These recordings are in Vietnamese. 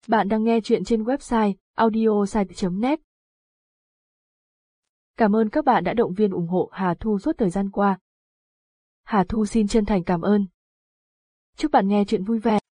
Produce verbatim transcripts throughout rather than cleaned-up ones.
Bạn đang nghe chuyện trên website audiosite chấm net. Cảm ơn các bạn đã động viên ủng hộ Hà Thu suốt thời gian qua. Hà Thu xin chân thành cảm ơn. Chúc bạn nghe chuyện vui vẻ.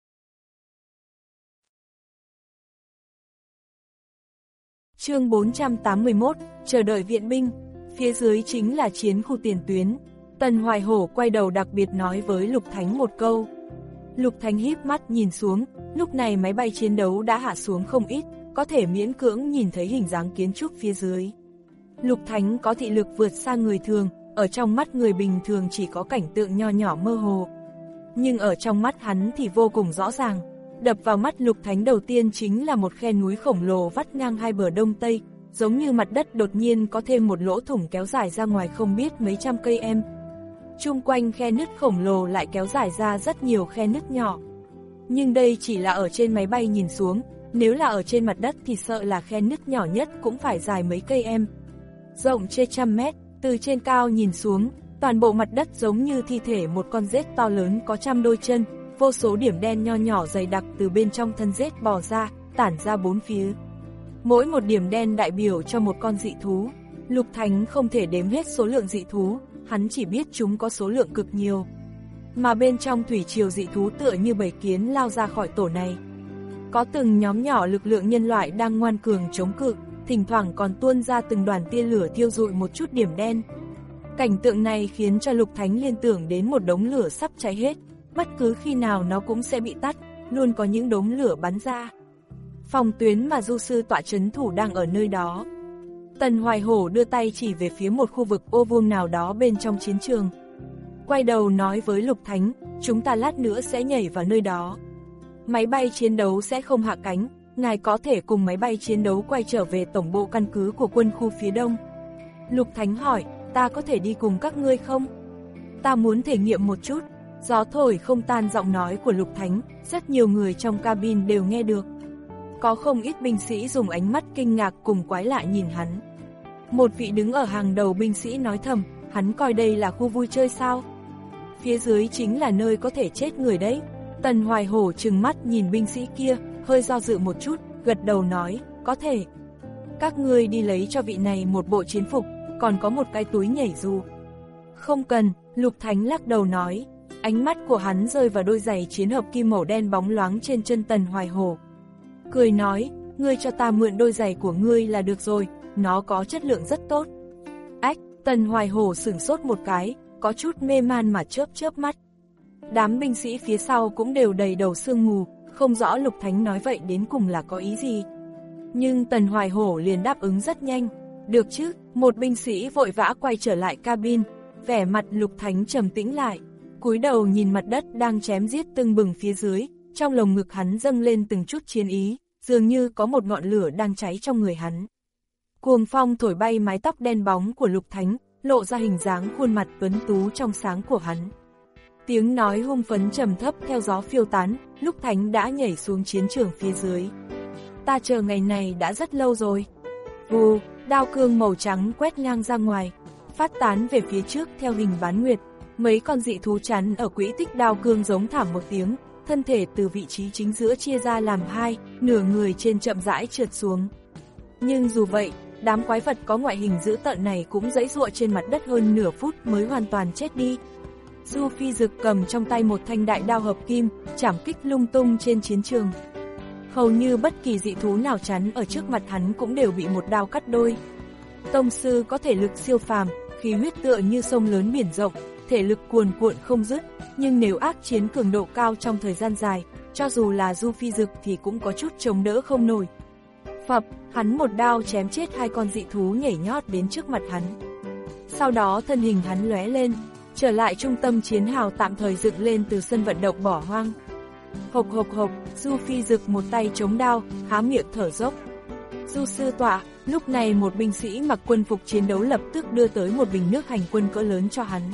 Chương bốn trăm tám mươi mốt, chờ đợi viện binh. Phía dưới chính là chiến khu tiền tuyến. Tần Hoài Hổ quay đầu đặc biệt nói với Lục Thánh một câu. Lục Thánh híp mắt nhìn xuống, lúc này máy bay chiến đấu đã hạ xuống không ít, có thể miễn cưỡng nhìn thấy hình dáng kiến trúc phía dưới. Lục Thánh có thị lực vượt xa người thường, ở trong mắt người bình thường chỉ có cảnh tượng nho nhỏ mơ hồ. Nhưng ở trong mắt hắn thì vô cùng rõ ràng. Đập vào mắt Lục Thánh đầu tiên chính là một khe núi khổng lồ vắt ngang hai bờ đông tây, giống như mặt đất đột nhiên có thêm một lỗ thủng kéo dài ra ngoài không biết mấy trăm cây em. Chung quanh khe nứt khổng lồ lại kéo dài ra rất nhiều khe nứt nhỏ. Nhưng đây chỉ là ở trên máy bay nhìn xuống, nếu là ở trên mặt đất thì sợ là khe nứt nhỏ nhất cũng phải dài mấy cây em. Rộng trên trăm mét, từ trên cao nhìn xuống, toàn bộ mặt đất giống như thi thể một con rết to lớn có trăm đôi chân, vô số điểm đen nho nhỏ dày đặc từ bên trong thân rết bò ra, tản ra bốn phía. Mỗi một điểm đen đại biểu cho một con dị thú. Lục Thánh không thể đếm hết số lượng dị thú, hắn chỉ biết chúng có số lượng cực nhiều. Mà bên trong thủy triều dị thú tựa như bầy kiến lao ra khỏi tổ này. Có từng nhóm nhỏ lực lượng nhân loại đang ngoan cường chống cự, thỉnh thoảng còn tuôn ra từng đoàn tia lửa thiêu rụi một chút điểm đen. Cảnh tượng này khiến cho Lục Thánh liên tưởng đến một đống lửa sắp cháy hết, bất cứ khi nào nó cũng sẽ bị tắt, luôn có những đống lửa bắn ra. Phòng tuyến mà du sư tọa trấn thủ đang ở nơi đó. Tần Hoài Hổ đưa tay chỉ về phía một khu vực ô vuông nào đó bên trong chiến trường. Quay đầu nói với Lục Thánh, chúng ta lát nữa sẽ nhảy vào nơi đó. Máy bay chiến đấu sẽ không hạ cánh, ngài có thể cùng máy bay chiến đấu quay trở về tổng bộ căn cứ của quân khu phía đông. Lục Thánh hỏi, ta có thể đi cùng các ngươi không? Ta muốn thể nghiệm một chút. Gió thổi không tan giọng nói của Lục Thánh, rất nhiều người trong cabin đều nghe được. Có không ít binh sĩ dùng ánh mắt kinh ngạc cùng quái lạ nhìn hắn. Một vị đứng ở hàng đầu binh sĩ nói thầm, hắn coi đây là khu vui chơi sao? Phía dưới chính là nơi có thể chết người đấy. Tần Hoài Hổ trừng mắt nhìn binh sĩ kia, hơi do dự một chút, gật đầu nói, có thể. Các ngươi đi lấy cho vị này một bộ chiến phục, còn có một cái túi nhảy dù. Không cần, Lục Thánh lắc đầu nói. Ánh mắt của hắn rơi vào đôi giày chiến hợp kim màu đen bóng loáng trên chân Tần Hoài Hổ. Cười nói, ngươi cho ta mượn đôi giày của ngươi là được rồi, nó có chất lượng rất tốt. Ách, Tần Hoài Hổ sửng sốt một cái, có chút mê man mà chớp chớp mắt. Đám binh sĩ phía sau cũng đều đầy đầu sương mù, không rõ Lục Thánh nói vậy đến cùng là có ý gì. Nhưng Tần Hoài Hổ liền đáp ứng rất nhanh. Được chứ, một binh sĩ vội vã quay trở lại cabin, vẻ mặt Lục Thánh trầm tĩnh lại. Cúi đầu nhìn mặt đất đang chém giết tưng bừng phía dưới, trong lồng ngực hắn dâng lên từng chút chiến ý, dường như có một ngọn lửa đang cháy trong người hắn. Cuồng phong thổi bay mái tóc đen bóng của Lục Thánh, lộ ra hình dáng khuôn mặt tuấn tú trong sáng của hắn. Tiếng nói hung phấn trầm thấp theo gió phiêu tán, Lục Thánh đã nhảy xuống chiến trường phía dưới. Ta chờ ngày này đã rất lâu rồi. Vù, đao cương màu trắng quét ngang ra ngoài, phát tán về phía trước theo hình bán nguyệt. Mấy con dị thú chắn ở quỹ tích đao cương giống thảm một tiếng, thân thể từ vị trí chính giữa chia ra làm hai, nửa người trên chậm rãi trượt xuống. Nhưng dù vậy, đám quái vật có ngoại hình dữ tợn này cũng giãy giụa trên mặt đất hơn nửa phút mới hoàn toàn chết đi. Du Phi Dực cầm trong tay một thanh đại đao hợp kim, chảm kích lung tung trên chiến trường. Hầu như bất kỳ dị thú nào chắn ở trước mặt hắn cũng đều bị một đao cắt đôi. Tông sư có thể lực siêu phàm, khí huyết tựa như sông lớn biển rộng, thể lực cuồn cuộn không dứt, nhưng nếu ác chiến cường độ cao trong thời gian dài, cho dù là Du Phi Dực thì cũng có chút chống đỡ không nổi. Phập, hắn một đao chém chết hai con dị thú nhảy nhót đến trước mặt hắn. Sau đó thân hình hắn lóe lên, trở lại trung tâm chiến hào tạm thời dựng lên từ sân vận động bỏ hoang. Hộc hộc hộc, Du Phi Dực một tay chống đao, há miệng thở dốc. Du sư tọa, lúc này một binh sĩ mặc quân phục chiến đấu lập tức đưa tới một bình nước hành quân cỡ lớn cho hắn.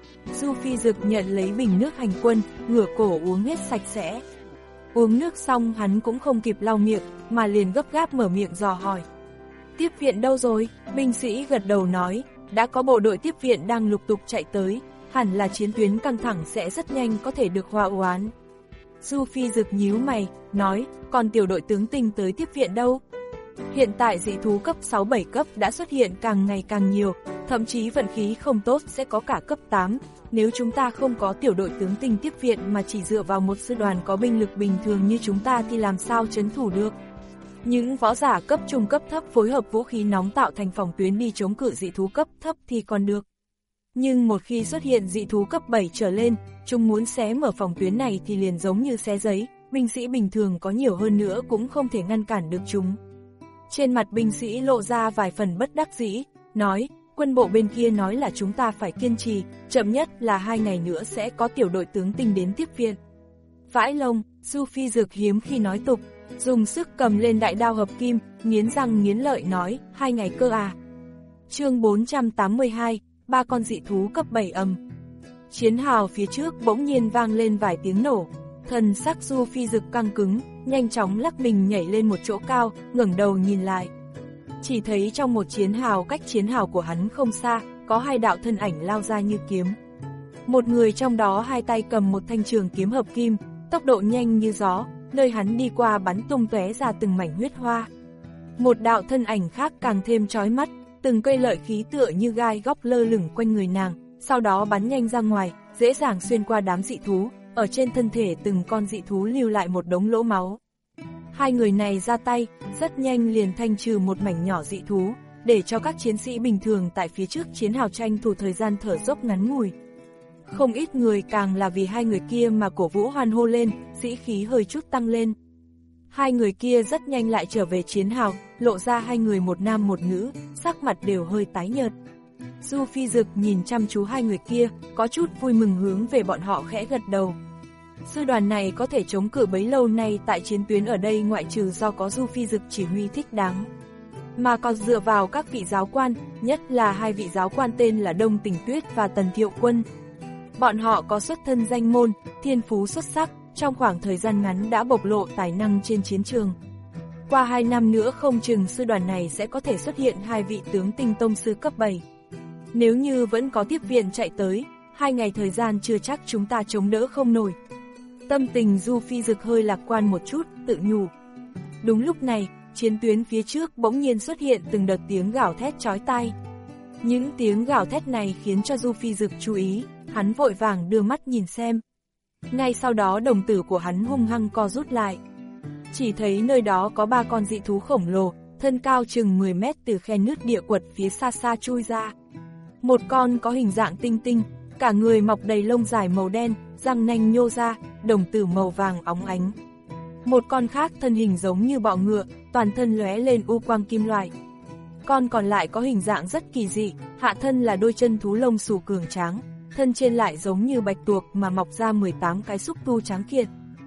Du Phi Dực nhận lấy bình nước hành quân, ngửa cổ uống hết sạch sẽ. Uống nước xong hắn cũng không kịp lau miệng, mà liền gấp gáp mở miệng dò hỏi. Tiếp viện đâu rồi? Binh sĩ gật đầu nói, đã có bộ đội tiếp viện đang lục tục chạy tới, hẳn là chiến tuyến căng thẳng sẽ rất nhanh có thể được hòa oán. Du Phi Dực nhíu mày, nói, còn tiểu đội tướng tinh tới tiếp viện đâu? Hiện tại dị thú cấp sáu bảy cấp đã xuất hiện càng ngày càng nhiều, thậm chí vận khí không tốt sẽ có cả cấp tám. Nếu chúng ta không có tiểu đội tướng tinh tiếp viện mà chỉ dựa vào một sư đoàn có binh lực bình thường như chúng ta thì làm sao trấn thủ được? Những võ giả cấp trung cấp thấp phối hợp vũ khí nóng tạo thành phòng tuyến đi chống cự dị thú cấp thấp thì còn được. Nhưng một khi xuất hiện dị thú cấp bảy trở lên, chúng muốn xé mở phòng tuyến này thì liền giống như xé giấy, binh sĩ bình thường có nhiều hơn nữa cũng không thể ngăn cản được chúng. Trên mặt binh sĩ lộ ra vài phần bất đắc dĩ, nói, quân bộ bên kia nói là chúng ta phải kiên trì, chậm nhất là hai ngày nữa sẽ có tiểu đội tướng tinh đến tiếp viện. Vãi lông, Du Phi Dực hiếm khi nói tục, dùng sức cầm lên đại đao hợp kim, nghiến răng nghiến lợi nói, hai ngày cơ à. Chương bốn trăm tám mươi hai, ba con dị thú cấp bảy ầm. Chiến hào phía trước bỗng nhiên vang lên vài tiếng nổ, thần sắc Du Phi Dực căng cứng, nhanh chóng lắc mình nhảy lên một chỗ cao, ngẩng đầu nhìn lại. Chỉ thấy trong một chiến hào cách chiến hào của hắn không xa, có hai đạo thân ảnh lao ra như kiếm. Một người trong đó hai tay cầm một thanh trường kiếm hợp kim, tốc độ nhanh như gió, nơi hắn đi qua bắn tung tóe ra từng mảnh huyết hoa. Một đạo thân ảnh khác càng thêm chói mắt, từng cây lợi khí tựa như gai góc lơ lửng quanh người nàng, sau đó bắn nhanh ra ngoài, dễ dàng xuyên qua đám dị thú, ở trên thân thể từng con dị thú lưu lại một đống lỗ máu. Hai người này ra tay, rất nhanh liền thanh trừ một mảnh nhỏ dị thú, để cho các chiến sĩ bình thường tại phía trước chiến hào tranh thủ thời gian thở dốc ngắn ngủi. Không ít người càng là vì hai người kia mà cổ vũ hoan hô lên, sĩ khí hơi chút tăng lên. Hai người kia rất nhanh lại trở về chiến hào, lộ ra hai người một nam một nữ, sắc mặt đều hơi tái nhợt. Du Phi Dực nhìn chăm chú hai người kia, có chút vui mừng hướng về bọn họ khẽ gật đầu. Sư đoàn này có thể chống cự bấy lâu nay tại chiến tuyến ở đây ngoại trừ do có Du Phi Dực chỉ huy thích đáng, mà còn dựa vào các vị giáo quan, nhất là hai vị giáo quan tên là Đông Tình Tuyết và Tần Thiệu Quân. Bọn họ có xuất thân danh môn, thiên phú xuất sắc, trong khoảng thời gian ngắn đã bộc lộ tài năng trên chiến trường. Qua hai năm nữa không chừng sư đoàn này sẽ có thể xuất hiện hai vị tướng tinh tông sư cấp bảy. Nếu như vẫn có tiếp viện chạy tới, hai ngày thời gian chưa chắc chúng ta chống đỡ không nổi. Tâm tình Du Phi Dực hơi lạc quan một chút, tự nhủ. Đúng lúc này, chiến tuyến phía trước bỗng nhiên xuất hiện từng đợt tiếng gào thét chói tai. Những tiếng gào thét này khiến cho Du Phi Dực chú ý, hắn vội vàng đưa mắt nhìn xem. Ngay sau đó đồng tử của hắn hung hăng co rút lại. Chỉ thấy nơi đó có ba con dị thú khổng lồ, thân cao chừng mười mét từ khe nứt địa quật phía xa xa chui ra. Một con có hình dạng tinh tinh, cả người mọc đầy lông dài màu đen, răng nanh nhô ra, đồng tử màu vàng óng ánh. Một con khác thân hình giống như bọ ngựa, toàn thân lóe lên u quang kim loại. Con còn lại có hình dạng rất kỳ dị, hạ thân là đôi chân thú lông xù cường tráng, thân trên lại giống như bạch tuộc mà mọc ra mười tám cái xúc tu trắng kiện.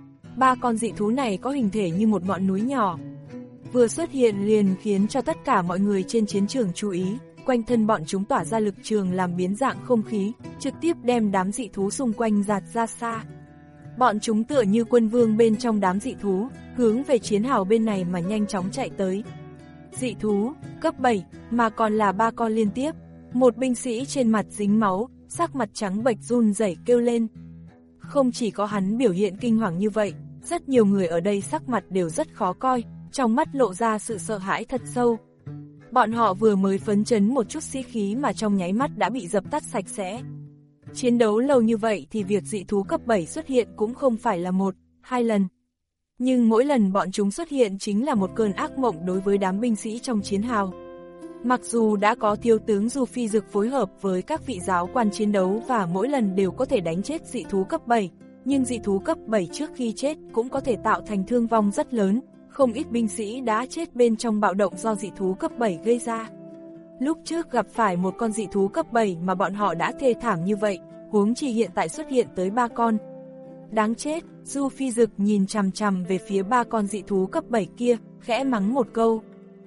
Ba con dị thú này có hình thể như một ngọn núi nhỏ. Vừa xuất hiện liền khiến cho tất cả mọi người trên chiến trường chú ý, quanh thân bọn chúng tỏa ra lực trường làm biến dạng không khí, trực tiếp đem đám dị thú xung quanh dạt ra xa. Bọn chúng tựa như quân vương bên trong đám dị thú, hướng về chiến hào bên này mà nhanh chóng chạy tới. Dị thú, cấp bảy, mà còn là ba con liên tiếp. Một binh sĩ trên mặt dính máu, sắc mặt trắng bệch run rẩy kêu lên. Không chỉ có hắn biểu hiện kinh hoàng như vậy, rất nhiều người ở đây sắc mặt đều rất khó coi, trong mắt lộ ra sự sợ hãi thật sâu. Bọn họ vừa mới phấn chấn một chút sĩ khí mà trong nháy mắt đã bị dập tắt sạch sẽ. Chiến đấu lâu như vậy thì việc dị thú cấp bảy xuất hiện cũng không phải là một, hai lần. Nhưng mỗi lần bọn chúng xuất hiện chính là một cơn ác mộng đối với đám binh sĩ trong chiến hào. Mặc dù đã có thiếu tướng Du Phi Dực phối hợp với các vị giáo quan chiến đấu và mỗi lần đều có thể đánh chết dị thú cấp bảy, nhưng dị thú cấp bảy trước khi chết cũng có thể tạo thành thương vong rất lớn, không ít binh sĩ đã chết bên trong bạo động do dị thú cấp bảy gây ra. Lúc trước gặp phải một con dị thú cấp bảy mà bọn họ đã thê thảm như vậy, huống chi hiện tại xuất hiện tới ba con. Đáng chết, Du Phi Dực nhìn chằm chằm về phía ba con dị thú cấp bảy kia, khẽ mắng một câu.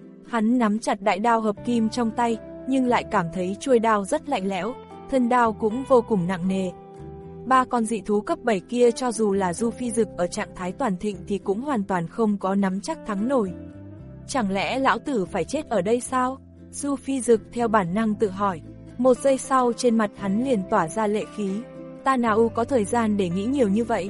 Hắn nắm chặt đại đao hợp kim trong tay, nhưng lại cảm thấy chuôi đao rất lạnh lẽo, thân đao cũng vô cùng nặng nề. Ba con dị thú cấp bảy kia cho dù là Du Phi Dực ở trạng thái toàn thịnh thì cũng hoàn toàn không có nắm chắc thắng nổi. Chẳng lẽ lão tử phải chết ở đây sao? Du Phi Dực theo bản năng tự hỏi. Một giây sau trên mặt hắn liền tỏa ra lệ khí. Ta nào có thời gian để nghĩ nhiều như vậy.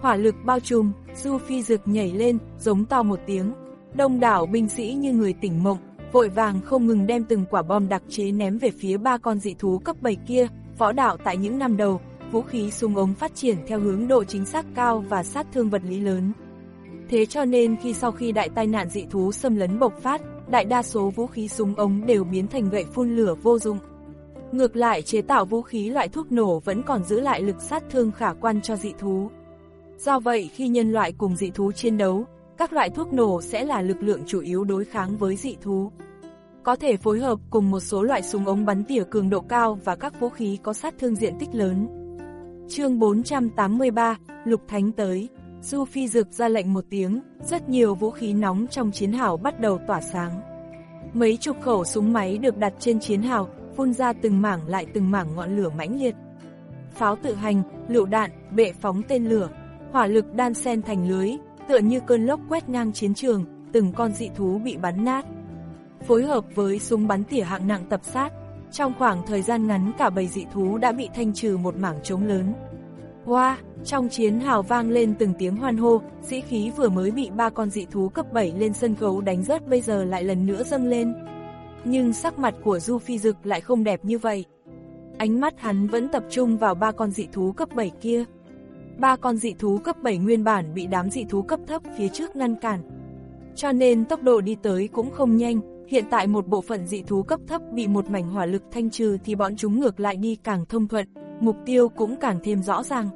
Hỏa lực bao trùm, Du Phi Dực nhảy lên, giống to một tiếng. Đông đảo binh sĩ như người tỉnh mộng, vội vàng không ngừng đem từng quả bom đặc chế ném về phía ba con dị thú cấp bảy kia. Võ đạo tại những năm đầu, vũ khí súng ống phát triển theo hướng độ chính xác cao và sát thương vật lý lớn. Thế cho nên khi sau khi đại tai nạn dị thú xâm lấn bộc phát, đại đa số vũ khí súng ống đều biến thành gậy phun lửa vô dụng. Ngược lại chế tạo vũ khí loại thuốc nổ vẫn còn giữ lại lực sát thương khả quan cho dị thú. Do vậy khi nhân loại cùng dị thú chiến đấu, các loại thuốc nổ sẽ là lực lượng chủ yếu đối kháng với dị thú. Có thể phối hợp cùng một số loại súng ống bắn tỉa cường độ cao và các vũ khí có sát thương diện tích lớn. Chương bốn trăm tám mươi ba, Lục Thánh tới. Du Phi Dực ra lệnh một tiếng, rất nhiều vũ khí nóng trong chiến hào bắt đầu tỏa sáng. Mấy chục khẩu súng máy được đặt trên chiến hào, phun ra từng mảng lại từng mảng ngọn lửa mãnh liệt. Pháo tự hành, lựu đạn, bệ phóng tên lửa, hỏa lực đan xen thành lưới, tựa như cơn lốc quét ngang chiến trường, từng con dị thú bị bắn nát. Phối hợp với súng bắn tỉa hạng nặng tập sát, trong khoảng thời gian ngắn cả bầy dị thú đã bị thanh trừ một mảng trống lớn. Hoa, wow, trong chiến hào vang lên từng tiếng hoan hô, sĩ khí vừa mới bị ba con dị thú cấp bảy lên sân khấu đánh rớt bây giờ lại lần nữa dâng lên. Nhưng sắc mặt của Du Phi Dực lại không đẹp như vậy. Ánh mắt hắn vẫn tập trung vào ba con dị thú cấp bảy kia. Ba con dị thú cấp bảy nguyên bản bị đám dị thú cấp thấp phía trước ngăn cản. Cho nên tốc độ đi tới cũng không nhanh, hiện tại một bộ phận dị thú cấp thấp bị một mảnh hỏa lực thanh trừ thì bọn chúng ngược lại đi càng thông thuận, mục tiêu cũng càng thêm rõ ràng.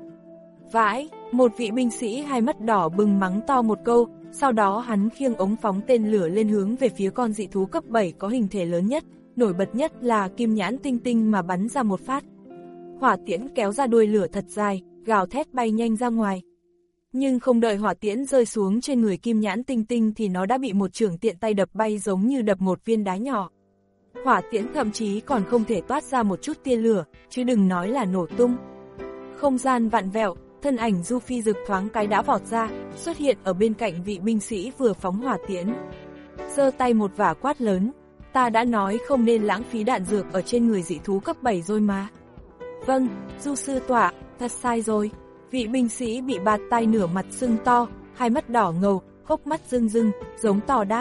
Vãi, một vị binh sĩ hai mắt đỏ bừng mắng to một câu, sau đó hắn khiêng ống phóng tên lửa lên hướng về phía con dị thú cấp bảy có hình thể lớn nhất, nổi bật nhất là kim nhãn tinh tinh mà bắn ra một phát. Hỏa tiễn kéo ra đuôi lửa thật dài, gào thét bay nhanh ra ngoài. Nhưng không đợi hỏa tiễn rơi xuống trên người kim nhãn tinh tinh thì nó đã bị một chưởng tiện tay đập bay giống như đập một viên đá nhỏ. Hỏa tiễn thậm chí còn không thể toát ra một chút tia lửa, chứ đừng nói là nổ tung. Không gian vặn vẹo, thân ảnh Du Phi Dực thoáng cái đã vọt ra, xuất hiện ở bên cạnh vị binh sĩ vừa phóng hỏa tiễn. Giơ tay một vả quát lớn, ta đã nói không nên lãng phí đạn dược ở trên người dị thú cấp bảy rồi mà. Vâng, Du sư tọa, thật sai rồi. Vị binh sĩ bị bạt tay nửa mặt sưng to, hai mắt đỏ ngầu, hốc mắt rưng rưng, giống to đáp.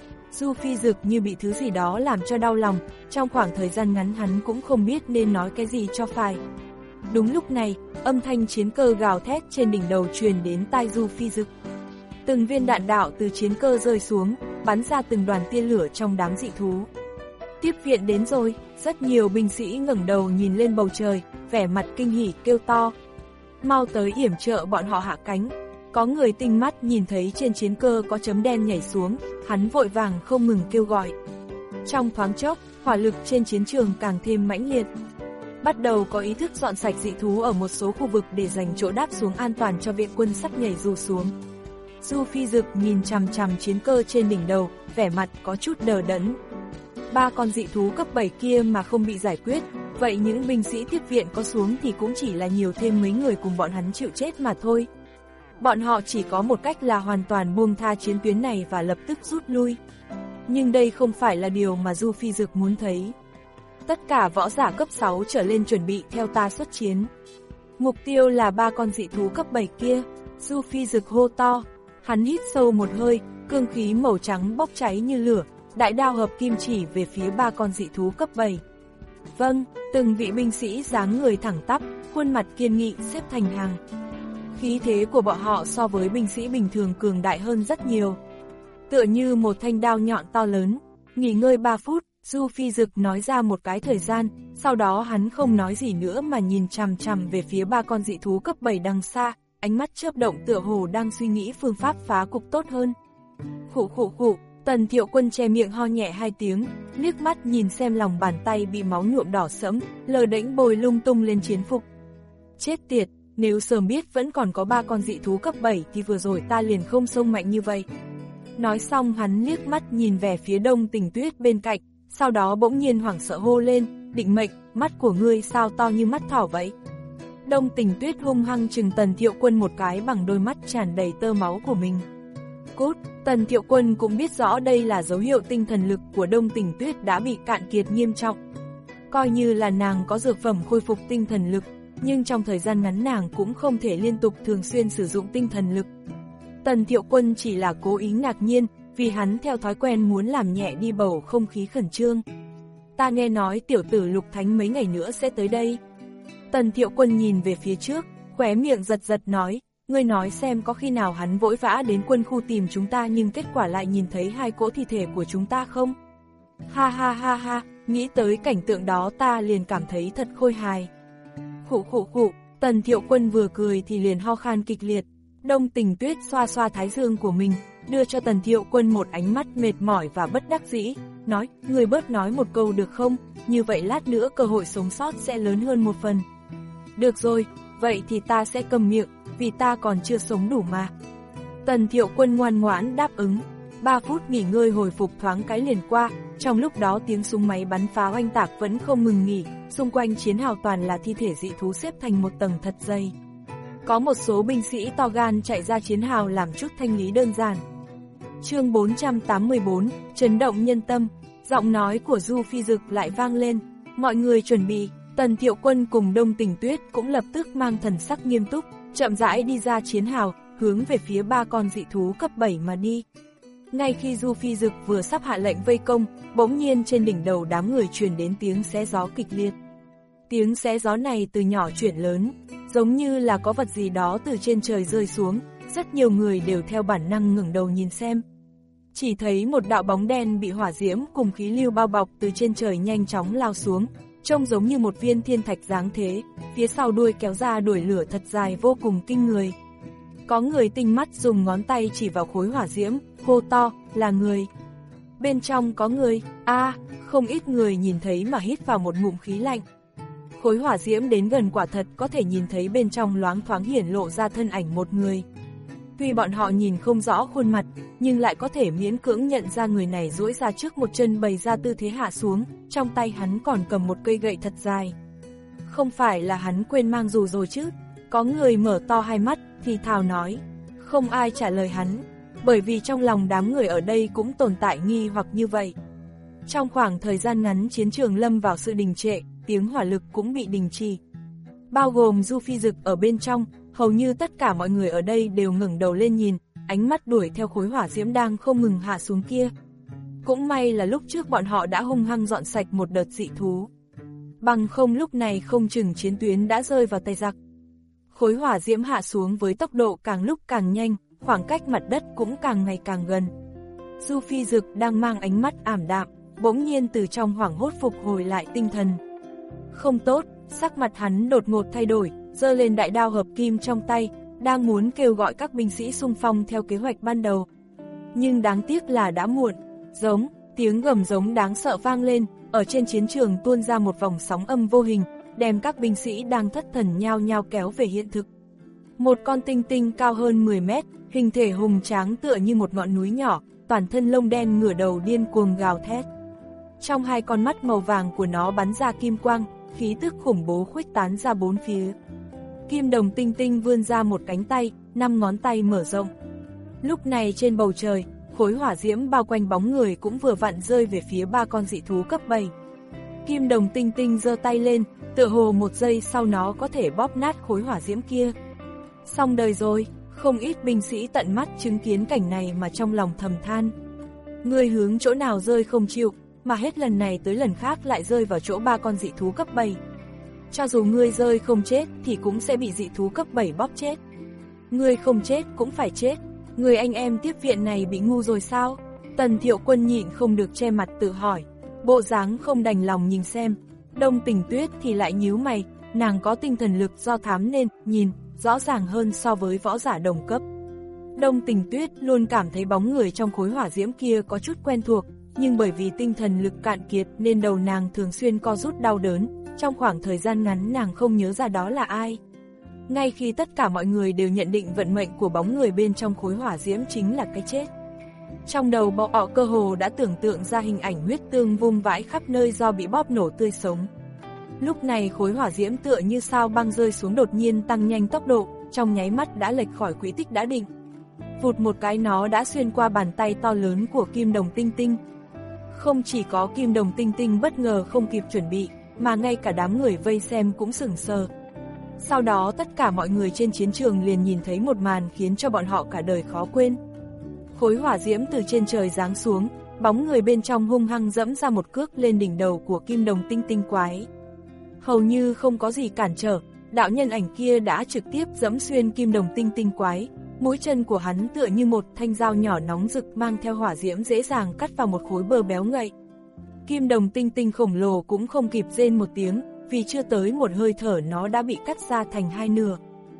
Du Phi Dực như bị thứ gì đó làm cho đau lòng, trong khoảng thời gian ngắn hắn cũng không biết nên nói cái gì cho phải. Đúng lúc này, âm thanh chiến cơ gào thét trên đỉnh đầu truyền đến tai Du Phi Dực. Từng viên đạn đạo từ chiến cơ rơi xuống, bắn ra từng đoàn tia lửa trong đám dị thú. Tiếp viện đến rồi, rất nhiều binh sĩ ngẩng đầu nhìn lên bầu trời, vẻ mặt kinh hỉ kêu to. Mau tới yểm trợ bọn họ hạ cánh. Có người tinh mắt nhìn thấy trên chiến cơ có chấm đen nhảy xuống, hắn vội vàng không ngừng kêu gọi. Trong thoáng chốc, hỏa lực trên chiến trường càng thêm mãnh liệt. Bắt đầu có ý thức dọn sạch dị thú ở một số khu vực để dành chỗ đáp xuống an toàn cho viện quân sắp nhảy dù xuống. Du Phi Dực nhìn chằm chằm chiến cơ trên đỉnh đầu, vẻ mặt có chút đờ đẫn. Ba con dị thú cấp bảy kia mà không bị giải quyết, vậy những binh sĩ tiếp viện có xuống thì cũng chỉ là nhiều thêm mấy người cùng bọn hắn chịu chết mà thôi. Bọn họ chỉ có một cách là hoàn toàn buông tha chiến tuyến này và lập tức rút lui. Nhưng đây không phải là điều mà Du Phi Dực muốn thấy. Tất cả võ giả cấp sáu trở lên chuẩn bị theo ta xuất chiến. Mục tiêu là ba con dị thú cấp bảy kia. Du Phi Dực hô to. Hắn hít sâu một hơi, cương khí màu trắng bốc cháy như lửa, đại đao hợp kim chỉ về phía ba con dị thú cấp bảy. Vâng, từng vị binh sĩ dáng người thẳng tắp, khuôn mặt kiên nghị xếp thành hàng. Khí thế của bọn họ so với binh sĩ bình thường cường đại hơn rất nhiều. Tựa như một thanh đao nhọn to lớn. Nghỉ ngơi ba phút, Du Phi Dực nói ra một cái thời gian, sau đó hắn không nói gì nữa mà nhìn chằm chằm về phía ba con dị thú cấp bảy đằng xa, ánh mắt chớp động tựa hồ đang suy nghĩ phương pháp phá cục tốt hơn. Khụ khụ khụ, Tần Thiệu Quân che miệng ho nhẹ hai tiếng, liếc mắt nhìn xem lòng bàn tay bị máu nhuộm đỏ sẫm, lờ đễnh bồi lung tung lên chiến phục. Chết tiệt, nếu sớm biết vẫn còn có ba con dị thú cấp bảy thì vừa rồi ta liền không xông mạnh như vậy. Nói xong hắn liếc mắt nhìn về phía Đông Tình Tuyết bên cạnh, sau đó bỗng nhiên hoảng sợ hô lên, Định Mệnh, mắt của ngươi sao to như mắt thỏ vậy? Đông Tình Tuyết hung hăng chừng Tần Thiệu Quân một cái bằng đôi mắt tràn đầy tơ máu của mình. Cút, Tần Thiệu Quân cũng biết rõ đây là dấu hiệu tinh thần lực của Đông Tình Tuyết đã bị cạn kiệt nghiêm trọng. Coi như là nàng có dược phẩm khôi phục tinh thần lực, nhưng trong thời gian ngắn nàng cũng không thể liên tục thường xuyên sử dụng tinh thần lực. Tần Thiệu Quân chỉ là cố ý ngạc nhiên, vì hắn theo thói quen muốn làm nhẹ đi bầu không khí khẩn trương. Ta nghe nói tiểu tử Lục Thánh mấy ngày nữa sẽ tới đây. Tần Thiệu Quân nhìn về phía trước, khóe miệng giật giật nói, ngươi nói xem có khi nào hắn vội vã đến quân khu tìm chúng ta nhưng kết quả lại nhìn thấy hai cỗ thi thể của chúng ta không? Ha ha ha ha, nghĩ tới cảnh tượng đó ta liền cảm thấy thật khôi hài. Khụ khụ khụ, Tần Thiệu Quân vừa cười thì liền ho khan kịch liệt. Đông Tình Tuyết xoa xoa thái dương của mình, đưa cho Tần Thiệu Quân một ánh mắt mệt mỏi và bất đắc dĩ, nói, người bớt nói một câu được không, như vậy lát nữa cơ hội sống sót sẽ lớn hơn một phần. Được rồi, vậy thì ta sẽ cầm miệng, vì ta còn chưa sống đủ mà. Tần Thiệu Quân ngoan ngoãn đáp ứng, ba phút nghỉ ngơi hồi phục thoáng cái liền qua, trong lúc đó tiếng súng máy bắn phá oanh tạc vẫn không ngừng nghỉ, xung quanh chiến hào toàn là thi thể dị thú xếp thành một tầng thật dày. Có một số binh sĩ to gan chạy ra chiến hào làm chút thanh lý đơn giản. Chương bốn trăm tám mươi tư, chấn động nhân tâm, giọng nói của Du Phi Dực lại vang lên, mọi người chuẩn bị. Tần Thiệu Quân cùng Đông Tình Tuyết cũng lập tức mang thần sắc nghiêm túc, chậm rãi đi ra chiến hào, hướng về phía ba con dị thú cấp bảy mà đi. Ngay khi Du Phi Dực vừa sắp hạ lệnh vây công, bỗng nhiên trên đỉnh đầu đám người truyền đến tiếng xé gió kịch liệt. Tiếng xé gió này từ nhỏ chuyển lớn, giống như là có vật gì đó từ trên trời rơi xuống, rất nhiều người đều theo bản năng ngẩng đầu nhìn xem. Chỉ thấy một đạo bóng đen bị hỏa diễm cùng khí lưu bao bọc từ trên trời nhanh chóng lao xuống, trông giống như một viên thiên thạch giáng thế, phía sau đuôi kéo ra đuổi lửa thật dài vô cùng kinh người. Có người tinh mắt dùng ngón tay chỉ vào khối hỏa diễm, hô to, là người. Bên trong có người, a à, không ít người nhìn thấy mà hít vào một ngụm khí lạnh. Khối hỏa diễm đến gần quả thật có thể nhìn thấy bên trong loáng thoáng hiển lộ ra thân ảnh một người. Tuy bọn họ nhìn không rõ khuôn mặt, nhưng lại có thể miễn cưỡng nhận ra người này duỗi ra trước một chân bày ra tư thế hạ xuống, trong tay hắn còn cầm một cây gậy thật dài. Không phải là hắn quên mang dù rồi chứ? Có người mở to hai mắt, thì thào nói. Không ai trả lời hắn, bởi vì trong lòng đám người ở đây cũng tồn tại nghi hoặc như vậy. Trong khoảng thời gian ngắn chiến trường lâm vào sự đình trệ, tiếng hỏa lực cũng bị đình trì. Bao gồm Du Phi Dực ở bên trong, hầu như tất cả mọi người ở đây đều ngẩng đầu lên nhìn, ánh mắt đuổi theo khối hỏa diễm đang không ngừng hạ xuống kia. Cũng may là lúc trước bọn họ đã hung hăng dọn sạch một đợt dị thú. Bằng không lúc này không chừng chiến tuyến đã rơi vào tay giặc. Khối hỏa diễm hạ xuống với tốc độ càng lúc càng nhanh, khoảng cách mặt đất cũng càng ngày càng gần. Du Phi Dực đang mang ánh mắt ảm đạm, bỗng nhiên từ trong hoảng hốt phục hồi lại tinh thần. Không tốt, sắc mặt hắn đột ngột thay đổi, giơ lên đại đao hợp kim trong tay, đang muốn kêu gọi các binh sĩ xung phong theo kế hoạch ban đầu. Nhưng đáng tiếc là đã muộn, giống, tiếng gầm giống đáng sợ vang lên, ở trên chiến trường tuôn ra một vòng sóng âm vô hình, đem các binh sĩ đang thất thần nhao nhao kéo về hiện thực. Một con tinh tinh cao hơn mười mét, hình thể hùng tráng tựa như một ngọn núi nhỏ, toàn thân lông đen ngửa đầu điên cuồng gào thét. Trong hai con mắt màu vàng của nó bắn ra kim quang, khí tức khủng bố khuếch tán ra bốn phía. Kim đồng tinh tinh vươn ra một cánh tay, năm ngón tay mở rộng. Lúc này trên bầu trời, khối hỏa diễm bao quanh bóng người cũng vừa vặn rơi về phía ba con dị thú cấp bảy. Kim đồng tinh tinh giơ tay lên, tựa hồ một giây sau nó có thể bóp nát khối hỏa diễm kia. Xong đời rồi, không ít binh sĩ tận mắt chứng kiến cảnh này mà trong lòng thầm than. Người hướng chỗ nào rơi không chịu, mà hết lần này tới lần khác lại rơi vào chỗ ba con dị thú cấp bảy. Cho dù ngươi rơi không chết thì cũng sẽ bị dị thú cấp bảy bóp chết. Ngươi không chết cũng phải chết. Người anh em tiếp viện này bị ngu rồi sao? Tần Thiệu Quân nhịn không được che mặt tự hỏi, bộ dáng không đành lòng nhìn xem. Đông Tình Tuyết thì lại nhíu mày, nàng có tinh thần lực do thám nên nhìn rõ ràng hơn so với võ giả đồng cấp. Đông Tình Tuyết luôn cảm thấy bóng người trong khối hỏa diễm kia có chút quen thuộc, nhưng bởi vì tinh thần lực cạn kiệt nên đầu nàng thường xuyên co rút đau đớn, trong khoảng thời gian ngắn nàng không nhớ ra đó là ai. Ngay khi tất cả mọi người đều nhận định vận mệnh của bóng người bên trong khối hỏa diễm chính là cái chết. Trong đầu bọn họ cơ hồ đã tưởng tượng ra hình ảnh huyết tương vung vãi khắp nơi do bị bóp nổ tươi sống. Lúc này khối hỏa diễm tựa như sao băng rơi xuống đột nhiên tăng nhanh tốc độ, trong nháy mắt đã lệch khỏi quỹ tích đã định. Vụt một cái nó đã xuyên qua bàn tay to lớn của Kim Đồng Tinh Tinh. Không chỉ có Kim Đồng Tinh Tinh bất ngờ không kịp chuẩn bị, mà ngay cả đám người vây xem cũng sửng sờ. Sau đó tất cả mọi người trên chiến trường liền nhìn thấy một màn khiến cho bọn họ cả đời khó quên. Khối hỏa diễm từ trên trời giáng xuống, bóng người bên trong hung hăng dẫm ra một cước lên đỉnh đầu của kim đồng tinh tinh quái. Hầu như không có gì cản trở, đạo nhân ảnh kia đã trực tiếp dẫm xuyên kim đồng tinh tinh quái. Mũi chân của hắn tựa như một thanh dao nhỏ nóng rực mang theo hỏa diễm dễ dàng cắt vào một khối bờ béo ngậy. Kim đồng tinh tinh khổng lồ cũng không kịp rên một tiếng, vì chưa tới một hơi thở nó đã bị cắt ra thành hai nửa.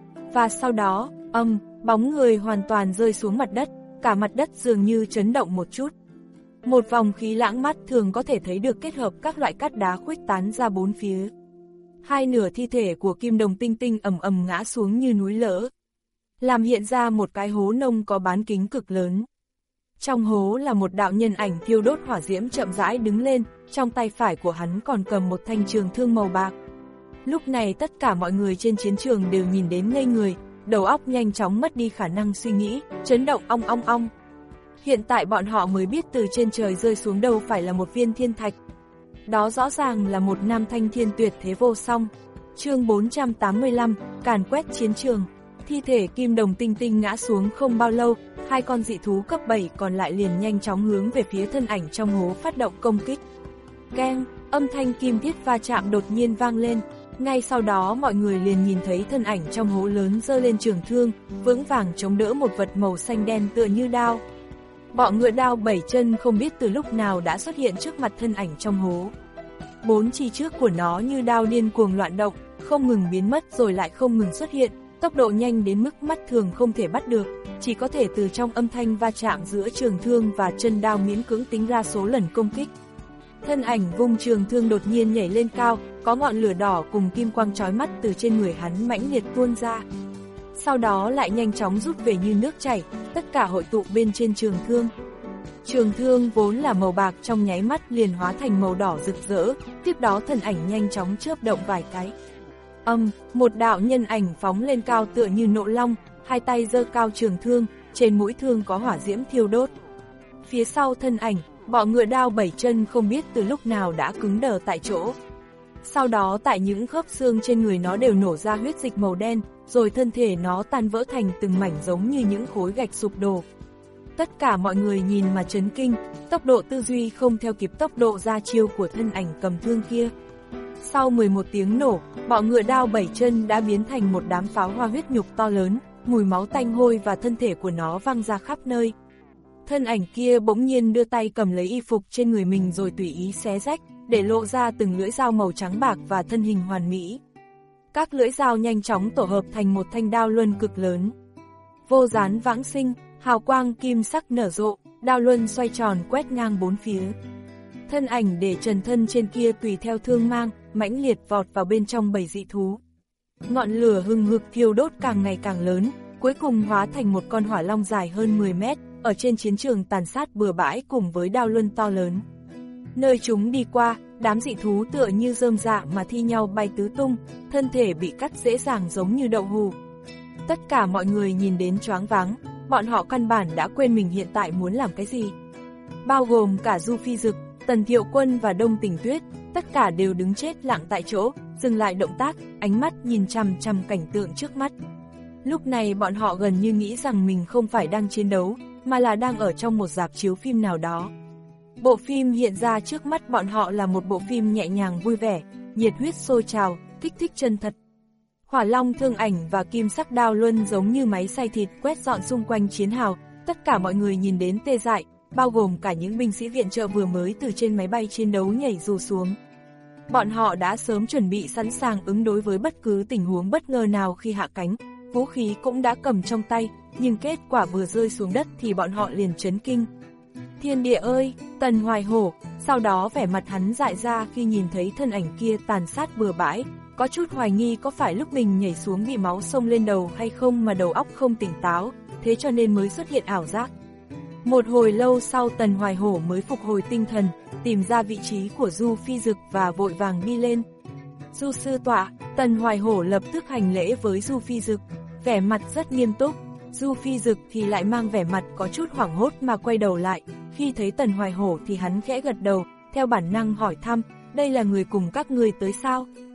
Và sau đó, âm, bóng người hoàn toàn rơi xuống mặt đất, cả mặt đất dường như chấn động một chút. Một vòng khí lãng mắt thường có thể thấy được kết hợp các loại cát đá khuếch tán ra bốn phía. Hai nửa thi thể của kim đồng tinh tinh ầm ầm ngã xuống như núi lở, làm hiện ra một cái hố nông có bán kính cực lớn. Trong hố là một đạo nhân ảnh thiêu đốt hỏa diễm chậm rãi đứng lên, trong tay phải của hắn còn cầm một thanh trường thương màu bạc. Lúc này tất cả mọi người trên chiến trường đều nhìn đến ngây người, đầu óc nhanh chóng mất đi khả năng suy nghĩ, chấn động ong ong ong. Hiện tại bọn họ mới biết từ trên trời rơi xuống đâu phải là một viên thiên thạch. Đó rõ ràng là một nam thanh thiên tuyệt thế vô song. Chương bốn trăm tám mươi lăm, càn quét chiến trường. Thi thể kim đồng tinh tinh ngã xuống không bao lâu, hai con dị thú cấp bảy còn lại liền nhanh chóng hướng về phía thân ảnh trong hố phát động công kích. Keng, âm thanh kim thiết va chạm đột nhiên vang lên. Ngay sau đó mọi người liền nhìn thấy thân ảnh trong hố lớn giơ lên trường thương, vững vàng chống đỡ một vật màu xanh đen tựa như đao. Bọ ngựa đao bảy chân không biết từ lúc nào đã xuất hiện trước mặt thân ảnh trong hố. Bốn chi trước của nó như đao điên cuồng loạn động, không ngừng biến mất rồi lại không ngừng xuất hiện, tốc độ nhanh đến mức mắt thường không thể bắt được, chỉ có thể từ trong âm thanh va chạm giữa trường thương và chân đao miễn cưỡng tính ra số lần công kích. Thân ảnh vung trường thương đột nhiên nhảy lên cao, có ngọn lửa đỏ cùng kim quang chói mắt từ trên người hắn mãnh liệt tuôn ra. Sau đó lại nhanh chóng rút về như nước chảy, tất cả hội tụ bên trên trường thương. Trường thương vốn là màu bạc trong nháy mắt liền hóa thành màu đỏ rực rỡ, tiếp đó thân ảnh nhanh chóng chớp động vài cái. Âm, một đạo nhân ảnh phóng lên cao tựa như nộ long, hai tay giơ cao trường thương, trên mũi thương có hỏa diễm thiêu đốt. Phía sau thân ảnh, bọ ngựa đao bảy chân không biết từ lúc nào đã cứng đờ tại chỗ. Sau đó tại những khớp xương trên người nó đều nổ ra huyết dịch màu đen, rồi thân thể nó tan vỡ thành từng mảnh giống như những khối gạch sụp đổ. Tất cả mọi người nhìn mà chấn kinh, tốc độ tư duy không theo kịp tốc độ ra chiêu của thân ảnh cầm thương kia. Sau mười một tiếng nổ, bọ ngựa đao bảy chân đã biến thành một đám pháo hoa huyết nhục to lớn, mùi máu tanh hôi và thân thể của nó văng ra khắp nơi. Thân ảnh kia bỗng nhiên đưa tay cầm lấy y phục trên người mình rồi tùy ý xé rách, để lộ ra từng lưỡi dao màu trắng bạc và thân hình hoàn mỹ. Các lưỡi dao nhanh chóng tổ hợp thành một thanh đao luân cực lớn. Vô gián vãng sinh, hào quang kim sắc nở rộ, đao luân xoay tròn quét ngang bốn phía. Thân ảnh để trần thân trên kia tùy theo thương mang, mãnh liệt vọt vào bên trong bầy dị thú. Ngọn lửa hừng hực thiêu đốt càng ngày càng lớn, cuối cùng hóa thành một con hỏa long dài hơn mười mét, ở trên chiến trường tàn sát bừa bãi cùng với đao luân to lớn. Nơi chúng đi qua, đám dị thú tựa như rơm rạ mà thi nhau bay tứ tung, thân thể bị cắt dễ dàng giống như đậu hù. Tất cả mọi người nhìn đến choáng váng, bọn họ căn bản đã quên mình hiện tại muốn làm cái gì. Bao gồm cả Du Phi Dực, Tần Thiệu Quân và Đông Tình Tuyết, tất cả đều đứng chết lặng tại chỗ, dừng lại động tác, ánh mắt nhìn chằm chằm cảnh tượng trước mắt. Lúc này bọn họ gần như nghĩ rằng mình không phải đang chiến đấu, mà là đang ở trong một rạp chiếu phim nào đó. Bộ phim hiện ra trước mắt bọn họ là một bộ phim nhẹ nhàng vui vẻ, nhiệt huyết sôi trào, kích thích chân thật. Hỏa long thương ảnh và kim sắc đao luân giống như máy xay thịt quét dọn xung quanh chiến hào, tất cả mọi người nhìn đến tê dại, bao gồm cả những binh sĩ viện trợ vừa mới từ trên máy bay chiến đấu nhảy dù xuống. Bọn họ đã sớm chuẩn bị sẵn sàng ứng đối với bất cứ tình huống bất ngờ nào khi hạ cánh, vũ khí cũng đã cầm trong tay, nhưng kết quả vừa rơi xuống đất thì bọn họ liền chấn kinh. Thiên địa ơi, Tần Hoài Hổ, sau đó vẻ mặt hắn dại ra khi nhìn thấy thân ảnh kia tàn sát bừa bãi, có chút hoài nghi có phải lúc mình nhảy xuống bị máu xông lên đầu hay không mà đầu óc không tỉnh táo, thế cho nên mới xuất hiện ảo giác. Một hồi lâu sau Tần Hoài Hổ mới phục hồi tinh thần, tìm ra vị trí của Du Phi Dực và vội vàng đi lên. Du sư tọa, Tần Hoài Hổ lập tức hành lễ với Du Phi Dực, vẻ mặt rất nghiêm túc. Du Phi Dực thì lại mang vẻ mặt có chút hoảng hốt mà quay đầu lại, khi thấy Tần Hoài Hổ thì hắn khẽ gật đầu, theo bản năng hỏi thăm, đây là người cùng các ngươi tới sao?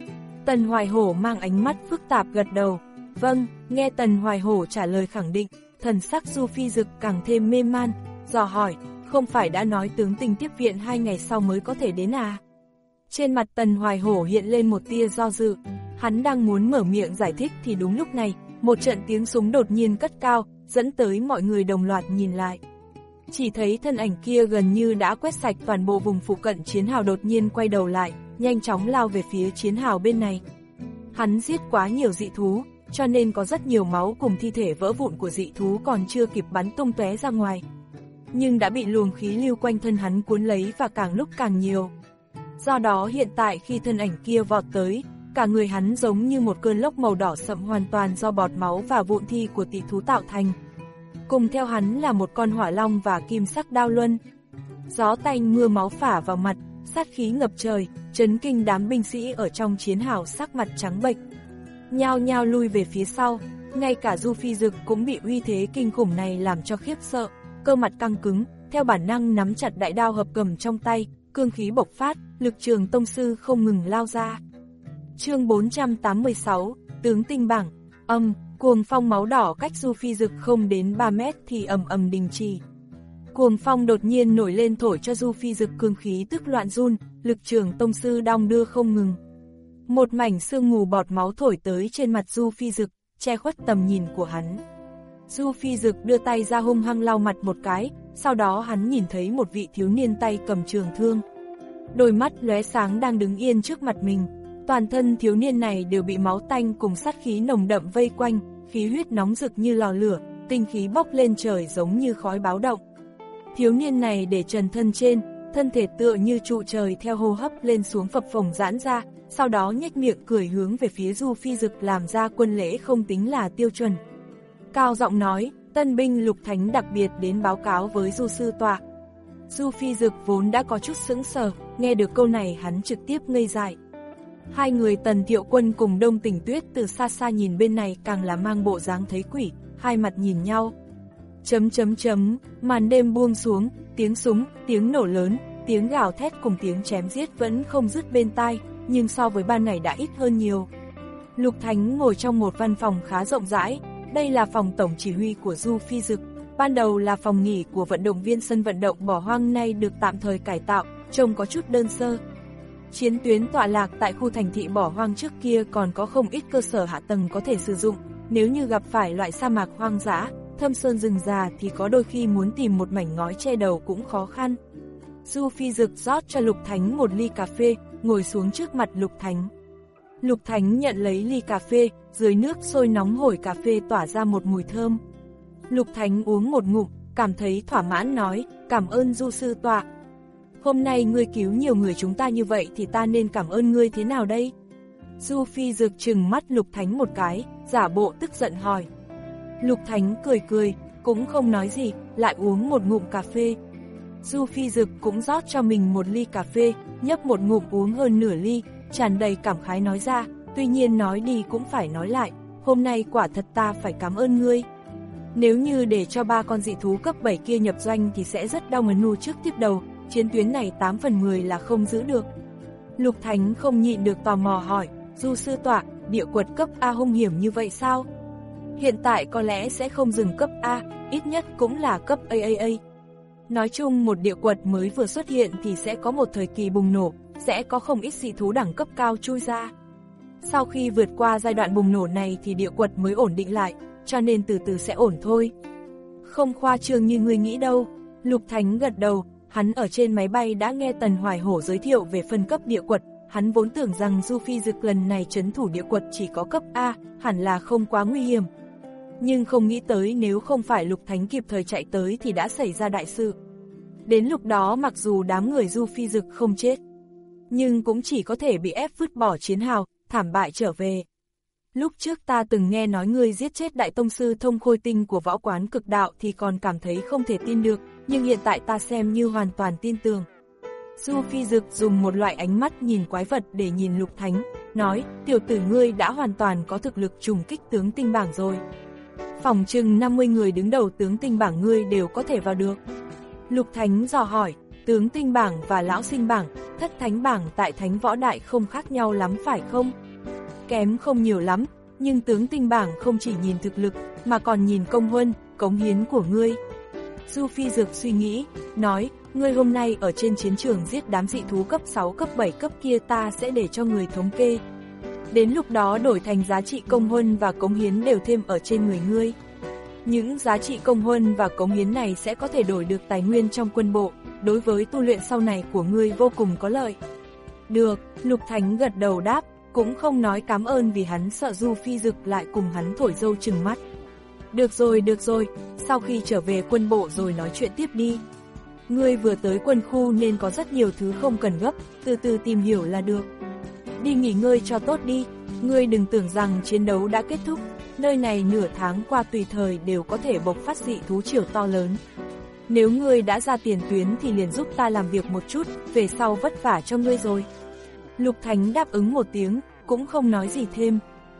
Tần Hoài Hổ mang ánh mắt phức tạp gật đầu. Vâng, nghe Tần Hoài Hổ trả lời khẳng định, thần sắc Du Phi Dực càng thêm mê man, dò hỏi, không phải đã nói tướng Tình tiếp viện hai ngày sau mới có thể đến à? Trên mặt Tần Hoài Hổ hiện lên một tia do dự, hắn đang muốn mở miệng giải thích thì đúng lúc này, một trận tiếng súng đột nhiên cất cao, dẫn tới mọi người đồng loạt nhìn lại. Chỉ thấy thân ảnh kia gần như đã quét sạch toàn bộ vùng phụ cận chiến hào đột nhiên quay đầu lại, nhanh chóng lao về phía chiến hào bên này. Hắn giết quá nhiều dị thú, cho nên có rất nhiều máu cùng thi thể vỡ vụn của dị thú còn chưa kịp bắn tung tóe ra ngoài. Nhưng đã bị luồng khí lưu quanh thân hắn cuốn lấy và càng lúc càng nhiều. Do đó hiện tại khi thân ảnh kia vọt tới, cả người hắn giống như một cơn lốc màu đỏ sậm hoàn toàn do bọt máu và vụn thi của tị thú tạo thành. Cùng theo hắn là một con hỏa long và kim sắc đao luân. Gió tanh mưa máu phả vào mặt, sát khí ngập trời, chấn kinh đám binh sĩ ở trong chiến hào sắc mặt trắng bệch. Nhao nhao lui về phía sau, ngay cả Du Phi Dực cũng bị uy thế kinh khủng này làm cho khiếp sợ, cơ mặt căng cứng, theo bản năng nắm chặt đại đao hợp cầm trong tay, cương khí bộc phát, lực trường tông sư không ngừng lao ra. Chương bốn trăm tám mươi sáu, tướng tinh bảng, âm, cuồng phong máu đỏ cách Du Phi Dực không đến ba mét thì ầm ầm đình chỉ. Cuồng phong đột nhiên nổi lên thổi cho Du Phi Dực cương khí tức loạn run, lực trường tông sư đong đưa không ngừng. Một mảnh sương mù bọt máu thổi tới trên mặt Du Phi Dực, che khuất tầm nhìn của hắn. Du Phi Dực đưa tay ra hung hăng lau mặt một cái, sau đó hắn nhìn thấy một vị thiếu niên tay cầm trường thương. Đôi mắt lóe sáng đang đứng yên trước mặt mình, toàn thân thiếu niên này đều bị máu tanh cùng sát khí nồng đậm vây quanh, khí huyết nóng rực như lò lửa, tinh khí bốc lên trời giống như khói báo động. Thiếu niên này để trần thân trên, thân thể tựa như trụ trời theo hô hấp lên xuống phập phồng giãn ra, sau đó nhếch miệng cười hướng về phía Du Phi Dực làm ra quân lễ không tính là tiêu chuẩn. Cao giọng nói, tân binh Lục Thánh đặc biệt đến báo cáo với Du sư tọa. Du Phi Dực vốn đã có chút sững sờ, nghe được câu này hắn trực tiếp ngây dại. Hai người Tần Thiệu Quân cùng Đông Tỉnh Tuyết từ xa xa nhìn bên này càng là mang bộ dáng thấy quỷ, hai mặt nhìn nhau. Chấm chấm chấm, màn đêm buông xuống, tiếng súng, tiếng nổ lớn, tiếng gào thét cùng tiếng chém giết vẫn không dứt bên tai, nhưng so với ban ngày đã ít hơn nhiều. Lục Thánh ngồi trong một văn phòng khá rộng rãi, đây là phòng tổng chỉ huy của Du Phi Dực, ban đầu là phòng nghỉ của vận động viên sân vận động bỏ hoang nay được tạm thời cải tạo, trông có chút đơn sơ. Chiến tuyến tọa lạc tại khu thành thị bỏ hoang trước kia còn có không ít cơ sở hạ tầng có thể sử dụng, nếu như gặp phải loại sa mạc hoang dã, thâm sơn rừng già thì có đôi khi muốn tìm một mảnh ngói che đầu cũng khó khăn. Du Phi Dực rót cho Lục Thánh một ly cà phê, ngồi xuống trước mặt Lục Thánh. Lục Thánh nhận lấy ly cà phê, dưới nước sôi nóng hổi cà phê tỏa ra một mùi thơm. Lục Thánh uống một ngụm, cảm thấy thỏa mãn nói, cảm ơn Du sư tọa. Hôm nay ngươi cứu nhiều người chúng ta như vậy thì ta nên cảm ơn ngươi thế nào đây? Du Phi Dực trừng mắt Lục Thánh một cái, giả bộ tức giận hỏi. Lục Thánh cười cười, cũng không nói gì, lại uống một ngụm cà phê. Du Phi Dực cũng rót cho mình một ly cà phê, nhấp một ngụm uống hơn nửa ly, tràn đầy cảm khái nói ra, tuy nhiên nói đi cũng phải nói lại, hôm nay quả thật ta phải cảm ơn ngươi. Nếu như để cho ba con dị thú cấp bảy kia nhập doanh thì sẽ rất đau ngấn nu trước tiếp đầu, chiến tuyến này tám phần mười là không giữ được. Lục Thánh không nhịn được tò mò hỏi, Du sư tọa, địa quật cấp A hung hiểm như vậy sao? Hiện tại có lẽ sẽ không dừng cấp A, ít nhất cũng là cấp A A A. Nói chung một địa quật mới vừa xuất hiện thì sẽ có một thời kỳ bùng nổ, sẽ có không ít dị thú đẳng cấp cao chui ra. Sau khi vượt qua giai đoạn bùng nổ này thì địa quật mới ổn định lại, cho nên từ từ sẽ ổn thôi. Không khoa trương như ngươi nghĩ đâu. Lục Thánh gật đầu, hắn ở trên máy bay đã nghe Tần Hoài Hổ giới thiệu về phân cấp địa quật, hắn vốn tưởng rằng Du Phi Dực lần này trấn thủ địa quật chỉ có cấp A, hẳn là không quá nguy hiểm. Nhưng không nghĩ tới nếu không phải Lục Thánh kịp thời chạy tới thì đã xảy ra đại sự. Đến lúc đó mặc dù đám người Du Phi Dực không chết, nhưng cũng chỉ có thể bị ép vứt bỏ chiến hào, thảm bại trở về. Lúc trước ta từng nghe nói ngươi giết chết đại tông sư Thông Khôi Tinh của võ quán cực đạo thì còn cảm thấy không thể tin được, nhưng hiện tại ta xem như hoàn toàn tin tưởng. Du Phi Dực dùng một loại ánh mắt nhìn quái vật để nhìn Lục Thánh, nói, tiểu tử ngươi đã hoàn toàn có thực lực trùng kích tướng tinh bảng rồi. Phòng chừng năm mươi người đứng đầu tướng tinh bảng ngươi đều có thể vào được. Lục Thánh dò hỏi, tướng tinh bảng và lão sinh bảng, thất thánh bảng tại thánh võ đại không khác nhau lắm phải không? kém không nhiều lắm, nhưng tướng tinh bảng không chỉ nhìn thực lực, mà còn nhìn công huân, cống hiến của ngươi. Du Phi Dực suy nghĩ, nói, ngươi hôm nay ở trên chiến trường giết đám dị thú cấp sáu cấp bảy cấp kia ta sẽ để cho người thống kê. Đến lúc đó đổi thành giá trị công huân và cống hiến đều thêm ở trên người ngươi. Những giá trị công huân và cống hiến này sẽ có thể đổi được tài nguyên trong quân bộ, đối với tu luyện sau này của ngươi vô cùng có lợi. Được, Lục Thánh gật đầu đáp, cũng không nói cảm ơn vì hắn sợ Du Phi Dực lại cùng hắn thổi dâu trừng mắt. Được rồi, được rồi, sau khi trở về quân bộ rồi nói chuyện tiếp đi. Ngươi vừa tới quân khu nên có rất nhiều thứ không cần gấp, từ từ tìm hiểu là được. Đi nghỉ ngơi cho tốt đi, ngươi đừng tưởng rằng chiến đấu đã kết thúc, nơi này nửa tháng qua tùy thời đều có thể bộc phát dị thú triều to lớn. Nếu ngươi đã ra tiền tuyến thì liền giúp ta làm việc một chút, về sau vất vả cho ngươi rồi. Lục Thánh đáp ứng một tiếng, cũng không nói gì thêm.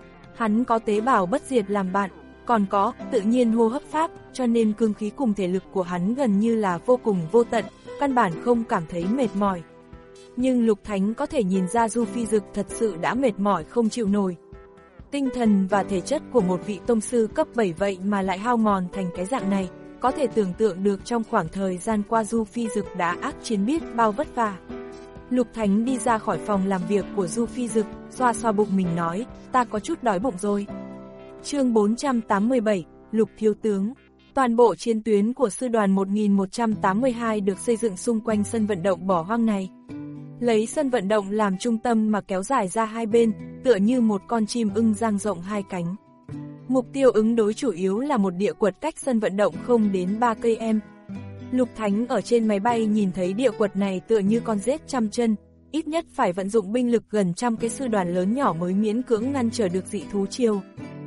Hắn có tế bào bất diệt làm bạn, còn có tự nhiên hô hấp pháp, cho nên cương khí cùng thể lực của hắn gần như là vô cùng vô tận, căn bản không cảm thấy mệt mỏi. Nhưng Lục Thánh có thể nhìn ra Du Phi Dực thật sự đã mệt mỏi không chịu nổi. Tinh thần và thể chất của một vị tông sư cấp bảy vậy mà lại hao mòn thành cái dạng này, có thể tưởng tượng được trong khoảng thời gian qua Du Phi Dực đã ác chiến biết bao vất vả. Lục Thánh đi ra khỏi phòng làm việc của Du Phi Dực, xoa xoa bụng mình nói, ta có chút đói bụng rồi. Chương bốn trăm tám mươi bảy, Lục Thiếu Tướng. Toàn bộ chiến tuyến của sư đoàn một nghìn một trăm tám mươi hai được xây dựng xung quanh sân vận động bỏ hoang này. Lấy sân vận động làm trung tâm mà kéo dài ra hai bên, tựa như một con chim ưng dang rộng hai cánh. Mục tiêu ứng đối chủ yếu là một địa quật cách sân vận động không đến ba cây em. Lục Thánh ở trên máy bay nhìn thấy địa quật này tựa như con rết trăm chân, ít nhất phải vận dụng binh lực gần trăm cái sư đoàn lớn nhỏ mới miễn cưỡng ngăn trở được dị thú triều.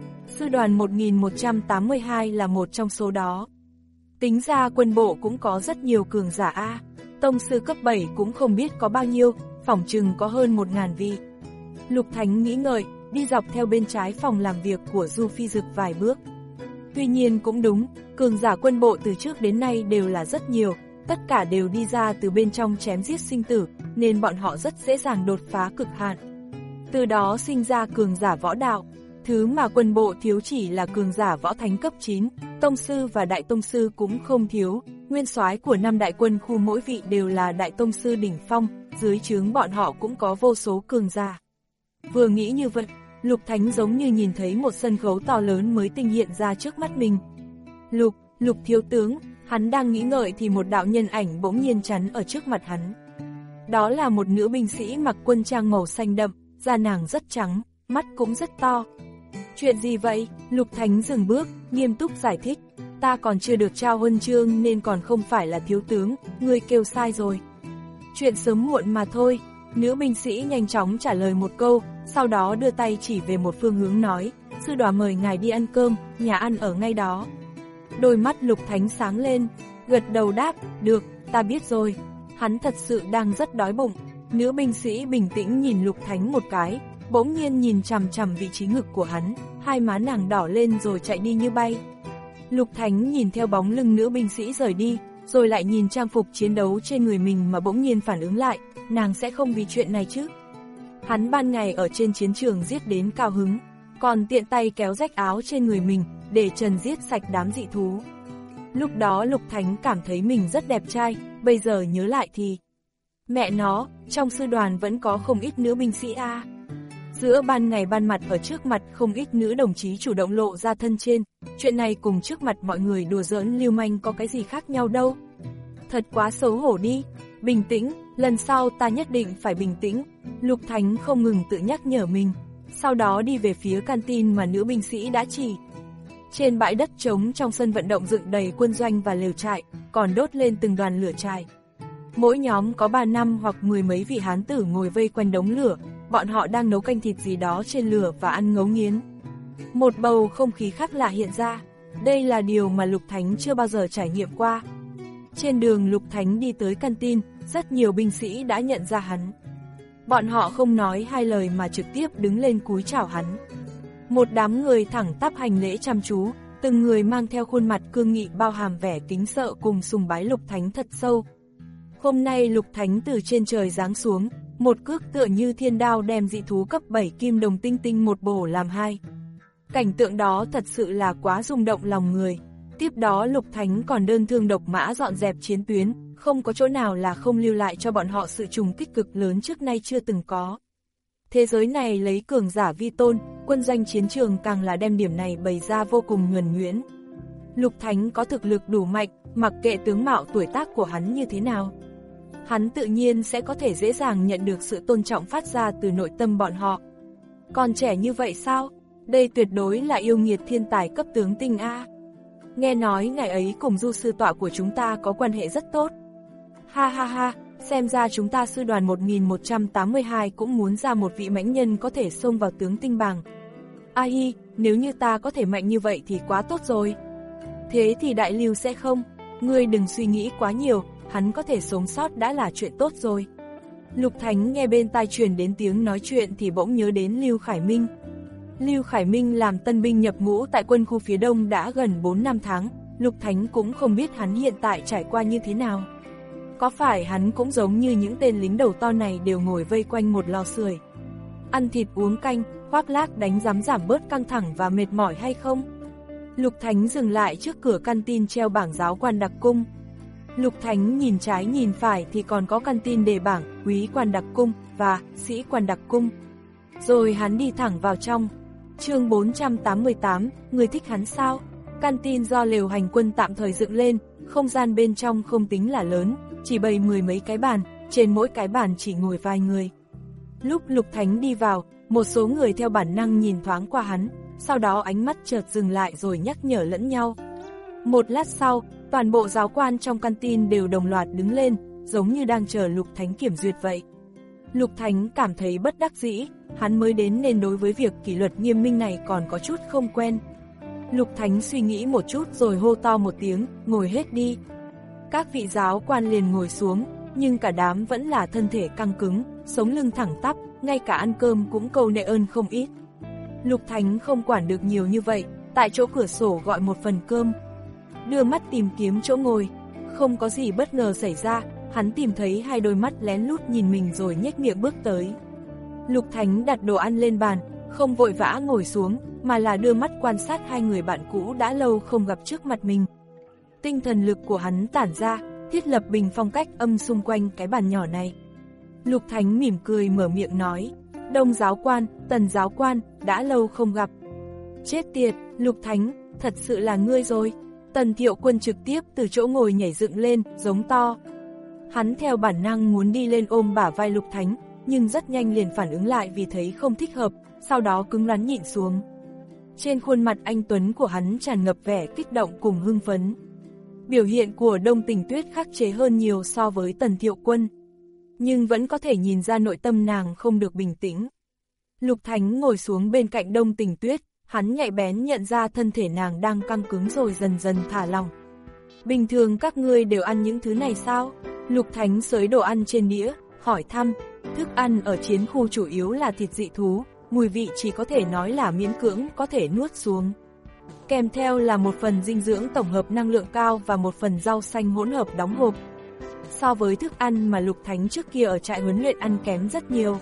Sư đoàn một nghìn một trăm tám mươi hai là một trong số đó. Tính ra quân bộ cũng có rất nhiều cường giả A, tông sư cấp bảy cũng không biết có bao nhiêu, phỏng chừng có hơn một ngàn vị. Lục Thánh nghĩ ngợi, đi dọc theo bên trái phòng làm việc của Du Phi Dực vài bước. Tuy nhiên cũng đúng, cường giả quân bộ từ trước đến nay đều là rất nhiều, tất cả đều đi ra từ bên trong chém giết sinh tử, nên bọn họ rất dễ dàng đột phá cực hạn. Từ đó sinh ra cường giả võ đạo. Thứ mà quân bộ thiếu chỉ là cường giả võ thánh cấp chín, tông sư và đại tông sư cũng không thiếu, nguyên soái của năm đại quân khu mỗi vị đều là đại tông sư đỉnh phong, dưới trướng bọn họ cũng có vô số cường giả. Vừa nghĩ như vậy, Lục Thánh giống như nhìn thấy một sân khấu to lớn mới tinh hiện ra trước mắt mình. Lục, Lục Thiếu Tướng, hắn đang nghĩ ngợi thì một đạo nhân ảnh bỗng nhiên chắn ở trước mặt hắn. Đó là một nữ binh sĩ mặc quân trang màu xanh đậm, da nàng rất trắng, mắt cũng rất to. Chuyện gì vậy? Lục Thánh dừng bước, nghiêm túc giải thích. Ta còn chưa được trao huân chương nên còn không phải là thiếu tướng, ngươi kêu sai rồi. Chuyện sớm muộn mà thôi. Nữ binh sĩ nhanh chóng trả lời một câu, sau đó đưa tay chỉ về một phương hướng nói, sư đoàn mời ngài đi ăn cơm, nhà ăn ở ngay đó. Đôi mắt Lục Thánh sáng lên, gật đầu đáp, được, ta biết rồi. Hắn thật sự đang rất đói bụng. Nữ binh sĩ bình tĩnh nhìn Lục Thánh một cái, bỗng nhiên nhìn chằm chằm vị trí ngực của hắn, hai má nàng đỏ lên rồi chạy đi như bay. Lục Thánh nhìn theo bóng lưng nữ binh sĩ rời đi, rồi lại nhìn trang phục chiến đấu trên người mình mà bỗng nhiên phản ứng lại, nàng sẽ không vì chuyện này chứ. Hắn ban ngày ở trên chiến trường giết đến cao hứng, còn tiện tay kéo rách áo trên người mình, để trần giết sạch đám dị thú. Lúc đó Lục Thánh cảm thấy mình rất đẹp trai, bây giờ nhớ lại thì... Mẹ nó, trong sư đoàn vẫn có không ít nữ binh sĩ A. Giữa ban ngày ban mặt ở trước mặt không ít nữ đồng chí chủ động lộ ra thân trên, chuyện này cùng trước mặt mọi người đùa giỡn lưu manh có cái gì khác nhau đâu. Thật quá xấu hổ đi, bình tĩnh, lần sau ta nhất định phải bình tĩnh, Lục Thánh không ngừng tự nhắc nhở mình, sau đó đi về phía canteen mà nữ binh sĩ đã chỉ. Trên bãi đất trống trong sân vận động dựng đầy quân doanh và lều trại, còn đốt lên từng đoàn lửa trại. Mỗi nhóm có ba năm hoặc mười mấy vị hán tử ngồi vây quanh đống lửa, bọn họ đang nấu canh thịt gì đó trên lửa và ăn ngấu nghiến. Một bầu không khí khác lạ hiện ra, đây là điều mà Lục Thánh chưa bao giờ trải nghiệm qua. Trên đường Lục Thánh đi tới canteen, rất nhiều binh sĩ đã nhận ra hắn. Bọn họ không nói hai lời mà trực tiếp đứng lên cúi chào hắn. Một đám người thẳng tắp hành lễ chăm chú, từng người mang theo khuôn mặt cương nghị bao hàm vẻ kính sợ cùng sùng bái Lục Thánh thật sâu. Hôm nay Lục Thánh từ trên trời giáng xuống, Một cước tựa như thiên đao đem dị thú cấp bảy kim đồng tinh tinh một bổ làm hai. Cảnh tượng đó thật sự là quá rung động lòng người. Tiếp đó Lục Thánh còn đơn thương độc mã dọn dẹp chiến tuyến, không có chỗ nào là không lưu lại cho bọn họ sự trùng kích cực lớn trước nay chưa từng có. Thế giới này lấy cường giả vi tôn, quân doanh chiến trường càng là đem điểm này bày ra vô cùng nhuần nhuyễn. Lục Thánh có thực lực đủ mạnh, mặc kệ tướng mạo tuổi tác của hắn như thế nào. Hắn tự nhiên sẽ có thể dễ dàng nhận được sự tôn trọng phát ra từ nội tâm bọn họ. Còn trẻ như vậy sao? Đây tuyệt đối là yêu nghiệt thiên tài cấp tướng tinh A. Nghe nói ngày ấy cùng Du sư tọa của chúng ta có quan hệ rất tốt. Ha ha ha, xem ra chúng ta sư đoàn một nghìn một trăm tám mươi hai cũng muốn ra một vị mãnh nhân có thể xông vào tướng tinh bảng. A hi, nếu như ta có thể mạnh như vậy thì quá tốt rồi. Thế thì Đại Lưu sẽ không, ngươi đừng suy nghĩ quá nhiều, hắn có thể sống sót đã là chuyện tốt rồi. Lục Thánh nghe bên tai truyền đến tiếng nói chuyện thì bỗng nhớ đến Lưu Khải Minh. Lưu Khải Minh làm tân binh nhập ngũ tại quân khu phía đông đã gần bốn năm tháng, Lục Thánh cũng không biết hắn hiện tại trải qua như thế nào. Có phải hắn cũng giống như những tên lính đầu to này đều ngồi vây quanh một lò sưởi, ăn thịt uống canh, khoác lác đánh rắm giảm bớt căng thẳng và mệt mỏi hay không? Lục Thánh dừng lại trước cửa canteen treo bảng giáo quan đặc cung. Lục Thánh nhìn trái nhìn phải thì còn có canteen đề bảng quý quan đặc cung và sĩ quan đặc cung. Rồi hắn đi thẳng vào trong. Chương bốn trăm tám mươi tám, người thích hắn sao? Canteen do lều hành quân tạm thời dựng lên, không gian bên trong không tính là lớn, chỉ bày mười mấy cái bàn, trên mỗi cái bàn chỉ ngồi vài người. Lúc Lục Thánh đi vào, một số người theo bản năng nhìn thoáng qua hắn, sau đó ánh mắt chợt dừng lại rồi nhắc nhở lẫn nhau. Một lát sau, toàn bộ giáo quan trong canteen đều đồng loạt đứng lên, giống như đang chờ Lục Thánh kiểm duyệt vậy. Lục Thánh cảm thấy bất đắc dĩ, hắn mới đến nên đối với việc kỷ luật nghiêm minh này còn có chút không quen. Lục Thánh suy nghĩ một chút rồi hô to một tiếng, ngồi hết đi. Các vị giáo quan liền ngồi xuống, nhưng cả đám vẫn là thân thể căng cứng, sống lưng thẳng tắp, ngay cả ăn cơm cũng câu nệ ơn không ít. Lục Thánh không quản được nhiều như vậy, tại chỗ cửa sổ gọi một phần cơm. Đưa mắt tìm kiếm chỗ ngồi, không có gì bất ngờ xảy ra, hắn tìm thấy hai đôi mắt lén lút nhìn mình rồi nhếch miệng bước tới. Lục Thánh đặt đồ ăn lên bàn, không vội vã ngồi xuống, mà là đưa mắt quan sát hai người bạn cũ đã lâu không gặp trước mặt mình. Tinh thần lực của hắn tản ra, thiết lập bình phong cách âm xung quanh cái bàn nhỏ này. Lục Thánh mỉm cười mở miệng nói, Đông giáo quan, Tần giáo quan, đã lâu không gặp. Chết tiệt, Lục Thánh, thật sự là ngươi rồi. Tần Thiệu Quân trực tiếp từ chỗ ngồi nhảy dựng lên, giống to. Hắn theo bản năng muốn đi lên ôm bả vai Lục Thánh, nhưng rất nhanh liền phản ứng lại vì thấy không thích hợp, sau đó cứng rắn nhịn xuống. Trên khuôn mặt anh tuấn của hắn tràn ngập vẻ kích động cùng hưng phấn. Biểu hiện của Đông Tình Tuyết khắc chế hơn nhiều so với Tần Thiệu Quân, nhưng vẫn có thể nhìn ra nội tâm nàng không được bình tĩnh. Lục Thánh ngồi xuống bên cạnh Đông Tình Tuyết, hắn nhạy bén nhận ra thân thể nàng đang căng cứng rồi dần dần thả lỏng. Bình thường các ngươi đều ăn những thứ này sao? Lục Thánh xới đồ ăn trên đĩa, hỏi thăm. Thức ăn ở chiến khu chủ yếu là thịt dị thú, mùi vị chỉ có thể nói là miễn cưỡng có thể nuốt xuống. Kèm theo là một phần dinh dưỡng tổng hợp năng lượng cao và một phần rau xanh hỗn hợp đóng hộp. So với thức ăn mà Lục Thánh trước kia ở trại huấn luyện ăn kém rất nhiều.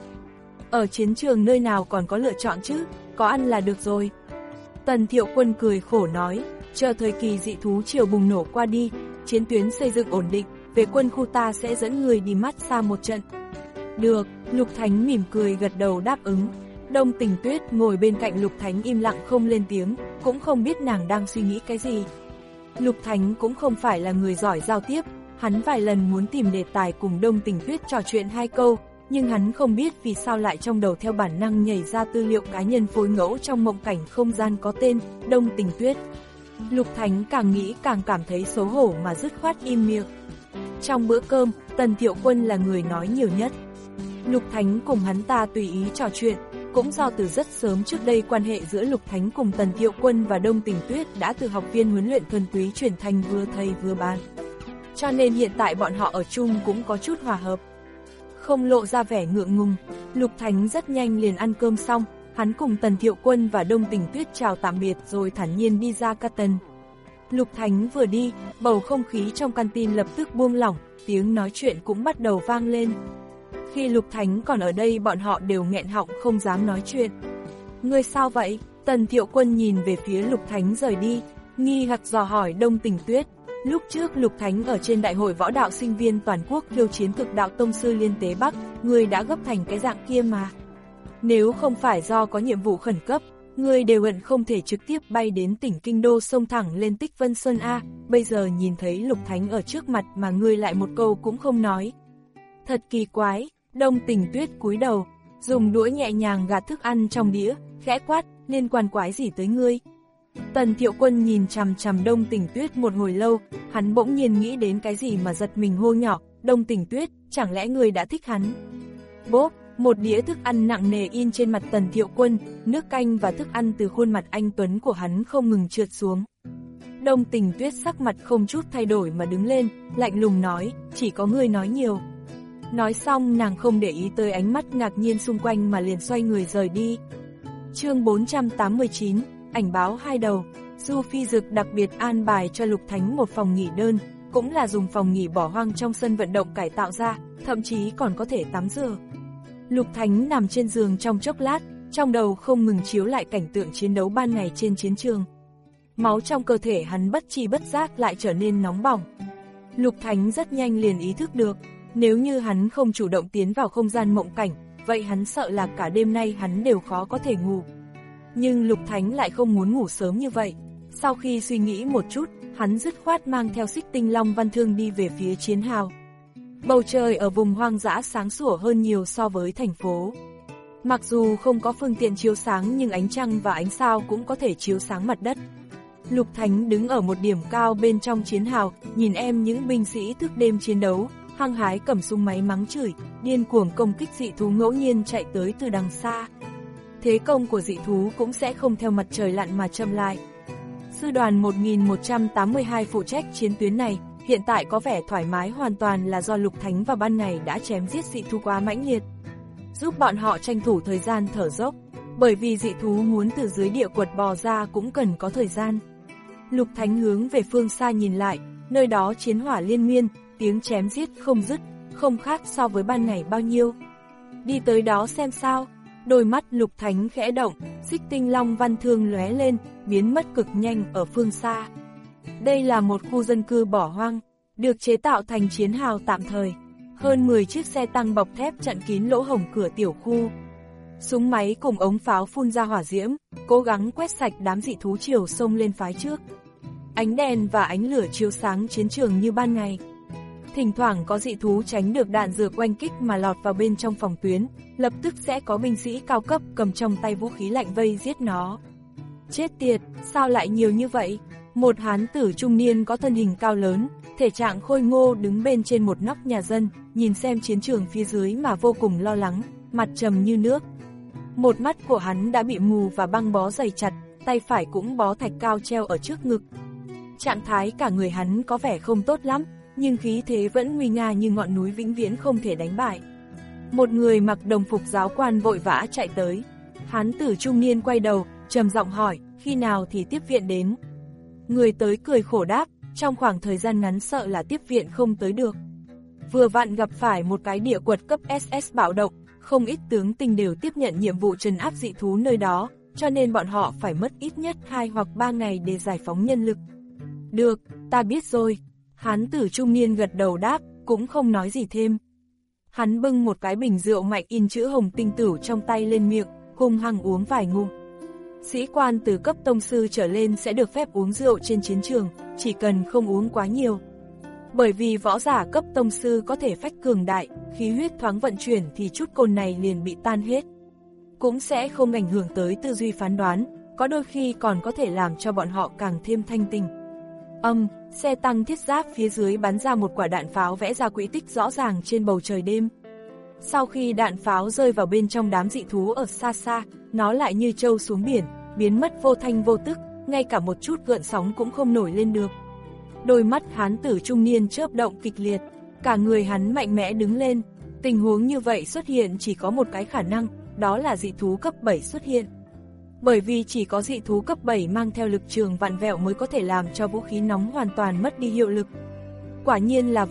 Ở chiến trường nơi nào còn có lựa chọn chứ, có ăn là được rồi. Tần Thiệu Quân cười khổ nói, chờ thời kỳ dị thú chiều bùng nổ qua đi, chiến tuyến xây dựng ổn định, về quân khu ta sẽ dẫn người đi mát xa một trận. Được, Lục Thánh mỉm cười gật đầu đáp ứng. Đông Tình Tuyết ngồi bên cạnh Lục Thánh im lặng không lên tiếng, cũng không biết nàng đang suy nghĩ cái gì. Lục Thánh cũng không phải là người giỏi giao tiếp, hắn vài lần muốn tìm đề tài cùng Đông Tình Tuyết trò chuyện hai câu, nhưng hắn không biết vì sao lại trong đầu theo bản năng nhảy ra tư liệu cá nhân phối ngẫu trong mộng cảnh không gian có tên Đông Tình Tuyết. Lục Thánh càng nghĩ càng cảm thấy xấu hổ mà dứt khoát im miệng. Trong bữa cơm, Tần Thiệu Quân là người nói nhiều nhất. Lục Thánh cùng hắn ta tùy ý trò chuyện, cũng do từ rất sớm trước đây quan hệ giữa Lục Thánh cùng Tần Thiệu Quân và Đông Tình Tuyết đã từ học viên huấn luyện thuần túy chuyển thành vừa thầy vừa bạn. Cho nên hiện tại bọn họ ở chung cũng có chút hòa hợp. Không lộ ra vẻ ngượng ngùng, Lục Thánh rất nhanh liền ăn cơm xong, hắn cùng Tần Thiệu Quân và Đông Tình Tuyết chào tạm biệt rồi thản nhiên đi ra Ca-tân. Lục Thánh vừa đi, bầu không khí trong canteen lập tức buông lỏng, tiếng nói chuyện cũng bắt đầu vang lên. Khi Lục Thánh còn ở đây bọn họ đều nghẹn họng không dám nói chuyện. Ngươi sao vậy? Tần Thiệu Quân nhìn về phía Lục Thánh rời đi, nghi hoặc dò hỏi Đông Tình Tuyết. Lúc trước Lục Thánh ở trên đại hội võ đạo sinh viên toàn quốc khiêu chiến cực đạo tông sư liên tế Bắc, ngươi đã gấp thành cái dạng kia mà. Nếu không phải do có nhiệm vụ khẩn cấp, ngươi đều hận không thể trực tiếp bay đến tỉnh Kinh Đô xông thẳng lên Tích Vân Sơn A, bây giờ nhìn thấy Lục Thánh ở trước mặt mà ngươi lại một câu cũng không nói. Thật kỳ quái. Đông Tình Tuyết cúi đầu, dùng đũa nhẹ nhàng gạt thức ăn trong đĩa, khẽ quát, liên quan quái gì tới ngươi? Tần Thiệu Quân nhìn chằm chằm Đông Tình Tuyết một hồi lâu, hắn bỗng nhiên nghĩ đến cái gì mà giật mình hô nhỏ, Đông Tình Tuyết, chẳng lẽ ngươi đã thích hắn? Bốp, một đĩa thức ăn nặng nề in trên mặt Tần Thiệu Quân, nước canh và thức ăn từ khuôn mặt anh tuấn của hắn không ngừng trượt xuống. Đông Tình Tuyết sắc mặt không chút thay đổi mà đứng lên, lạnh lùng nói, chỉ có ngươi nói nhiều. Nói xong nàng không để ý tới ánh mắt ngạc nhiên xung quanh mà liền xoay người rời đi. Chương bốn trăm tám mươi chín, ảnh báo hai đầu. Du Phi Dực đặc biệt an bài cho Lục Thánh một phòng nghỉ đơn, cũng là dùng phòng nghỉ bỏ hoang trong sân vận động cải tạo ra, thậm chí còn có thể tắm rửa. Lục Thánh nằm trên giường trong chốc lát, trong đầu không ngừng chiếu lại cảnh tượng chiến đấu ban ngày trên chiến trường. Máu trong cơ thể hắn bất chi bất giác lại trở nên nóng bỏng. Lục Thánh rất nhanh liền ý thức được, nếu như hắn không chủ động tiến vào không gian mộng cảnh, vậy hắn sợ là cả đêm nay hắn đều khó có thể ngủ. Nhưng Lục Thánh lại không muốn ngủ sớm như vậy. Sau khi suy nghĩ một chút, hắn dứt khoát mang theo Xích Tinh Long Văn Thương đi về phía chiến hào. Bầu trời ở vùng hoang dã sáng sủa hơn nhiều so với thành phố. Mặc dù không có phương tiện chiếu sáng nhưng ánh trăng và ánh sao cũng có thể chiếu sáng mặt đất. Lục Thánh đứng ở một điểm cao bên trong chiến hào, nhìn em những binh sĩ thức đêm chiến đấu, hăng hái cầm súng máy mắng chửi, điên cuồng công kích dị thú ngẫu nhiên chạy tới từ đằng xa. Thế công của dị thú cũng sẽ không theo mặt trời lặn mà chậm lại. Sư đoàn một nghìn một trăm tám mươi hai phụ trách chiến tuyến này, hiện tại có vẻ thoải mái hoàn toàn là do Lục Thánh vào ban ngày đã chém giết dị thú quá mãnh liệt, giúp bọn họ tranh thủ thời gian thở dốc, bởi vì dị thú muốn từ dưới địa quật bò ra cũng cần có thời gian. Lục Thánh hướng về phương xa nhìn lại, nơi đó chiến hỏa liên miên, tiếng chém giết không dứt, không khác so với ban ngày bao nhiêu. Đi tới đó xem sao. Đôi mắt Lục Thánh khẽ động, Xích Tinh Long Văn Thương lóe lên, biến mất cực nhanh ở phương xa. Đây là một khu dân cư bỏ hoang, được chế tạo thành chiến hào tạm thời. Hơn mười chiếc xe tăng bọc thép chặn kín lỗ hổng cửa tiểu khu. Súng máy cùng ống pháo phun ra hỏa diễm, cố gắng quét sạch đám dị thú chiều xông lên phái trước. Ánh đèn và ánh lửa chiếu sáng chiến trường như ban ngày. Thỉnh thoảng có dị thú tránh được đạn dược oanh kích mà lọt vào bên trong phòng tuyến, lập tức sẽ có binh sĩ cao cấp cầm trong tay vũ khí lạnh vây giết nó. Chết tiệt, sao lại nhiều như vậy? Một hán tử trung niên có thân hình cao lớn, thể trạng khôi ngô đứng bên trên một nóc nhà dân, nhìn xem chiến trường phía dưới mà vô cùng lo lắng, mặt trầm như nước. Một mắt của hắn đã bị mù và băng bó dày chặt, tay phải cũng bó thạch cao treo ở trước ngực. Trạng thái cả người hắn có vẻ không tốt lắm, nhưng khí thế vẫn nguy nga như ngọn núi vĩnh viễn không thể đánh bại. Một người mặc đồng phục giáo quan vội vã chạy tới. Hán tử trung niên quay đầu, trầm giọng hỏi, khi nào thì tiếp viện đến? Người tới cười khổ đáp, trong khoảng thời gian ngắn sợ là tiếp viện không tới được. Vừa vặn gặp phải một cái địa quật cấp ét ét bạo động, không ít tướng tinh đều tiếp nhận nhiệm vụ trấn áp dị thú nơi đó, cho nên bọn họ phải mất ít nhất hai hoặc ba ngày để giải phóng nhân lực. Được, ta biết rồi. Hán tử trung niên gật đầu đáp, cũng không nói gì thêm. Hắn bưng một cái bình rượu mạnh in chữ Hồng Tinh Tửu trong tay lên miệng, hung hăng uống vài ngụm. Sĩ quan từ cấp tông sư trở lên sẽ được phép uống rượu trên chiến trường, chỉ cần không uống quá nhiều. Bởi vì võ giả cấp tông sư có thể phách cường đại, khí huyết thoáng vận chuyển thì chút cồn này liền bị tan hết. Cũng sẽ không ảnh hưởng tới tư duy phán đoán, có đôi khi còn có thể làm cho bọn họ càng thêm thanh tình. Âm, xe tăng thiết giáp phía dưới bắn ra một quả đạn pháo vẽ ra quỹ tích rõ ràng trên bầu trời đêm. Sau khi đạn pháo rơi vào bên trong đám dị thú ở xa xa, nó lại như trâu xuống biển, biến mất vô thanh vô tức, ngay cả một chút gợn sóng cũng không nổi lên được. Đôi mắt hán tử trung niên chớp động kịch liệt, cả người hắn mạnh mẽ đứng lên. Tình huống như vậy xuất hiện chỉ có một cái khả năng, đó là dị thú cấp bảy xuất hiện. Bởi vì chỉ có dị thú cấp bảy mang theo lực trường vặn vẹo mới có thể làm cho vũ khí nóng hoàn toàn mất đi hiệu lực. Quả nhiên là vậy,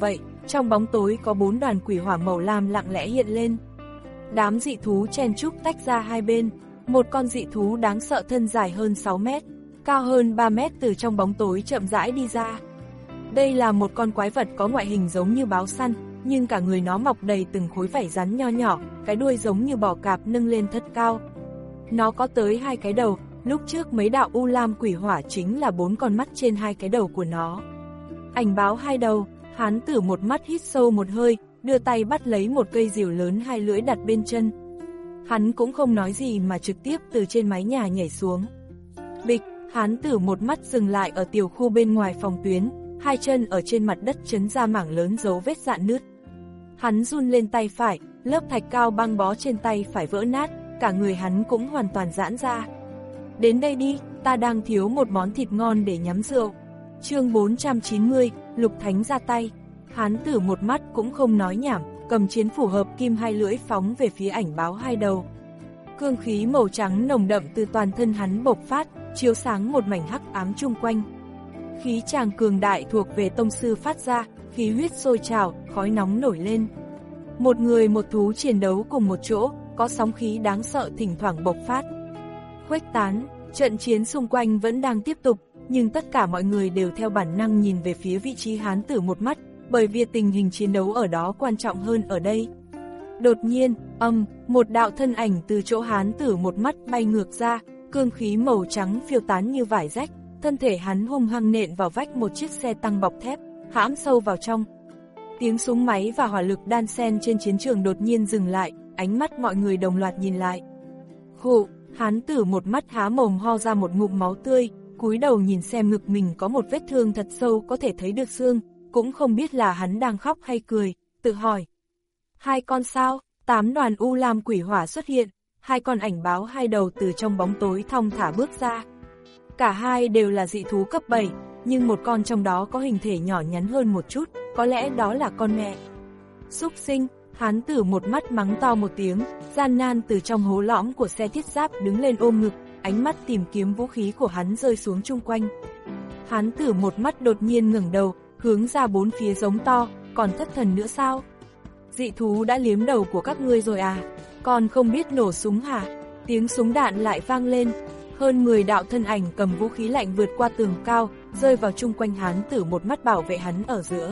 Trong bóng tối có bốn đoàn quỷ hỏa màu lam lặng lẽ hiện lên. Đám dị thú chen chúc tách ra hai bên, một con dị thú đáng sợ thân dài hơn sáu mét, cao hơn ba mét từ trong bóng tối chậm rãi đi ra. Đây là một con quái vật có ngoại hình giống như báo săn, nhưng cả người nó mọc đầy từng khối vảy rắn nho nhỏ, cái đuôi giống như bò cạp nâng lên thật cao. Nó có tới hai cái đầu, lúc trước mấy đạo u lam quỷ hỏa chính là bốn con mắt trên hai cái đầu của nó. Ảnh báo hai đầu, hán tử một mắt hít sâu một hơi, đưa tay bắt lấy một cây rìu lớn hai lưỡi đặt bên chân. Hắn cũng không nói gì mà trực tiếp từ trên mái nhà nhảy xuống. Bịch, hán tử một mắt dừng lại ở tiểu khu bên ngoài phòng tuyến, hai chân ở trên mặt đất chấn ra mảng lớn dấu vết rạn nứt. Hắn run lên tay phải, lớp thạch cao băng bó trên tay phải vỡ nát, cả người hắn cũng hoàn toàn giãn ra. Đến đây đi, ta đang thiếu một món thịt ngon để nhắm rượu. Chương bốn trăm chín mươi, Lục Thánh ra tay. Hán tử một mắt cũng không nói nhảm, cầm chiến phủ hợp kim hai lưỡi phóng về phía ảnh báo hai đầu. Cương khí màu trắng nồng đậm từ toàn thân hắn bộc phát, chiếu sáng một mảnh hắc ám chung quanh. Khí tràng cường đại thuộc về tông sư phát ra, khí huyết sôi trào, khói nóng nổi lên. Một người một thú chiến đấu cùng một chỗ, có sóng khí đáng sợ thỉnh thoảng bộc phát. Khuếch tán, trận chiến xung quanh vẫn đang tiếp tục, nhưng tất cả mọi người đều theo bản năng nhìn về phía vị trí hán tử một mắt, bởi vì tình hình chiến đấu ở đó quan trọng hơn ở đây. Đột nhiên, âm, một đạo thân ảnh từ chỗ hán tử một mắt bay ngược ra, cương khí màu trắng phiêu tán như vải rách, thân thể hắn hung hăng nện vào vách một chiếc xe tăng bọc thép, hãm sâu vào trong. Tiếng súng máy và hỏa lực đan xen trên chiến trường đột nhiên dừng lại, ánh mắt mọi người đồng loạt nhìn lại. Khụ, hán tử một mắt há mồm ho ra một ngụm máu tươi, cúi đầu nhìn xem ngực mình có một vết thương thật sâu có thể thấy được xương, cũng không biết là hắn đang khóc hay cười, tự hỏi. Hai con sao, tám đoàn u lam quỷ hỏa xuất hiện, hai con ảnh báo hai đầu từ trong bóng tối thong thả bước ra. Cả hai đều là dị thú cấp bảy, nhưng một con trong đó có hình thể nhỏ nhắn hơn một chút, có lẽ đó là con mẹ. Súc sinh, hán tử một mắt mắng to một tiếng, gian nan từ trong hố lõm của xe thiết giáp đứng lên ôm ngực, ánh mắt tìm kiếm vũ khí của hắn rơi xuống chung quanh. Hán tử một mắt đột nhiên ngẩng đầu, hướng ra bốn phía giống to, còn thất thần nữa sao? Dị thú đã liếm đầu của các ngươi rồi à? Còn không biết nổ súng hả? Tiếng súng đạn lại vang lên. Hơn mười đạo thân ảnh cầm vũ khí lạnh vượt qua tường cao, rơi vào chung quanh hán tử một mắt bảo vệ hắn ở giữa.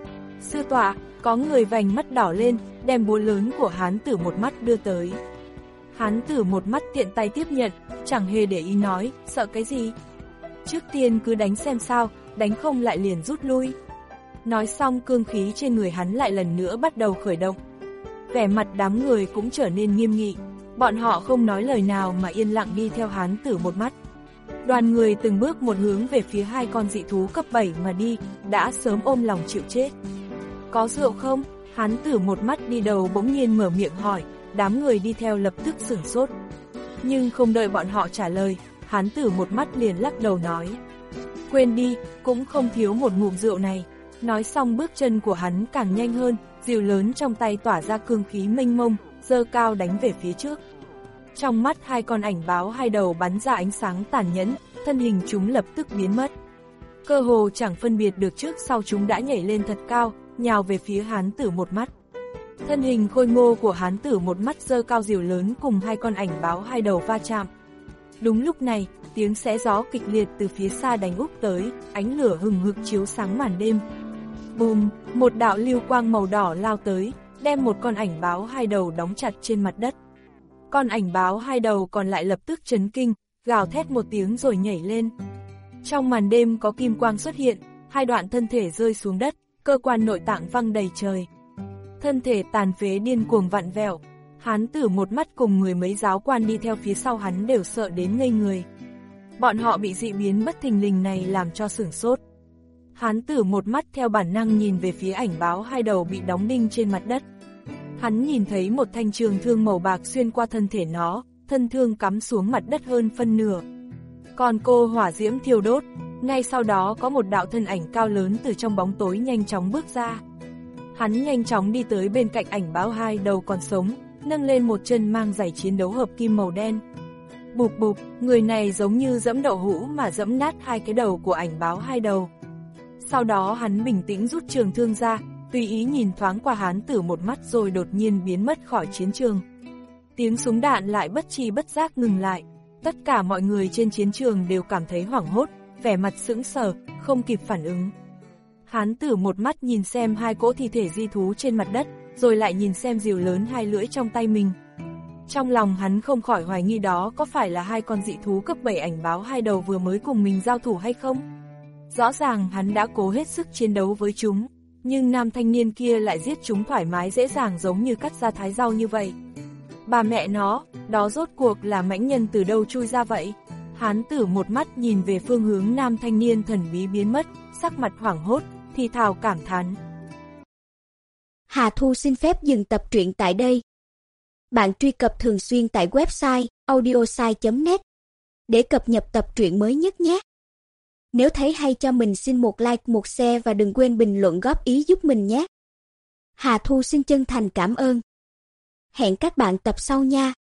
Sư tọa, có người vành mắt đỏ lên, đem búa lớn của hán tử một mắt đưa tới. Hán tử một mắt tiện tay tiếp nhận, chẳng hề để ý nói, sợ cái gì? Trước tiên cứ đánh xem sao, đánh không lại liền rút lui. Nói xong cương khí trên người hắn lại lần nữa bắt đầu khởi động. Vẻ mặt đám người cũng trở nên nghiêm nghị, bọn họ không nói lời nào mà yên lặng đi theo hán tử một mắt. Đoàn người từng bước một hướng về phía hai con dị thú cấp bảy mà đi, đã sớm ôm lòng chịu chết. Có rượu không? Hán tử một mắt đi đầu bỗng nhiên mở miệng hỏi, đám người đi theo lập tức sửng sốt. Nhưng không đợi bọn họ trả lời, hán tử một mắt liền lắc đầu nói. Quên đi, cũng không thiếu một ngụm rượu này. Nói xong bước chân của hắn càng nhanh hơn, rìu lớn trong tay tỏa ra cương khí mênh mông, giơ cao đánh về phía trước. Trong mắt hai con ảnh báo hai đầu bắn ra ánh sáng tàn nhẫn, thân hình chúng lập tức biến mất. Cơ hồ chẳng phân biệt được trước sau chúng đã nhảy lên thật cao, nhào về phía hán tử một mắt. Thân hình khôi ngô của hán tử một mắt giơ cao rìu lớn cùng hai con ảnh báo hai đầu va chạm. Đúng lúc này, tiếng xé gió kịch liệt từ phía xa đánh úp tới, ánh lửa hừng hực chiếu sáng màn đêm. Bùm, một đạo lưu quang màu đỏ lao tới, đem một con ảnh báo hai đầu đóng chặt trên mặt đất. Con ảnh báo hai đầu còn lại lập tức chấn kinh, gào thét một tiếng rồi nhảy lên. Trong màn đêm có kim quang xuất hiện, hai đoạn thân thể rơi xuống đất, cơ quan nội tạng văng đầy trời. Thân thể tàn phế điên cuồng vặn vẹo, hán tử một mắt cùng mười mấy giáo quan đi theo phía sau hắn đều sợ đến ngây người. Bọn họ bị dị biến bất thình lình này làm cho sửng sốt. Hán tử một mắt theo bản năng nhìn về phía ảnh báo hai đầu bị đóng đinh trên mặt đất. Hắn nhìn thấy một thanh trường thương màu bạc xuyên qua thân thể nó, thân thương cắm xuống mặt đất hơn phân nửa. Còn cô hỏa diễm thiêu đốt, ngay sau đó có một đạo thân ảnh cao lớn từ trong bóng tối nhanh chóng bước ra. Hắn nhanh chóng đi tới bên cạnh ảnh báo hai đầu còn sống, nâng lên một chân mang giày chiến đấu hợp kim màu đen. Bụp bụp, người này giống như dẫm đậu hũ mà dẫm nát hai cái đầu của ảnh báo hai đầu. Sau đó hắn bình tĩnh rút trường thương ra, tùy ý nhìn thoáng qua hán tử một mắt rồi đột nhiên biến mất khỏi chiến trường. Tiếng súng đạn lại bất tri bất giác ngừng lại. Tất cả mọi người trên chiến trường đều cảm thấy hoảng hốt, vẻ mặt sững sờ, không kịp phản ứng. Hán tử một mắt nhìn xem hai cỗ thi thể di thú trên mặt đất, rồi lại nhìn xem rìu lớn hai lưỡi trong tay mình. Trong lòng hắn không khỏi hoài nghi đó có phải là hai con dị thú cấp bảy ảnh báo hai đầu vừa mới cùng mình giao thủ hay không? Rõ ràng hắn đã cố hết sức chiến đấu với chúng, nhưng nam thanh niên kia lại giết chúng thoải mái dễ dàng giống như cắt ra thái rau như vậy. Bà mẹ nó, đó rốt cuộc là mãnh nhân từ đâu chui ra vậy? Hán tử một mắt nhìn về phương hướng nam thanh niên thần bí biến mất, sắc mặt hoảng hốt, thì thào cảm thán. Hà Thu xin phép dừng tập truyện tại đây. Bạn truy cập thường xuyên tại website audiosai chấm net để cập nhật tập truyện mới nhất nhé. Nếu thấy hay cho mình xin một like, một share và đừng quên bình luận góp ý giúp mình nhé. Hà Thu xin chân thành cảm ơn. Hẹn các bạn tập sau nha.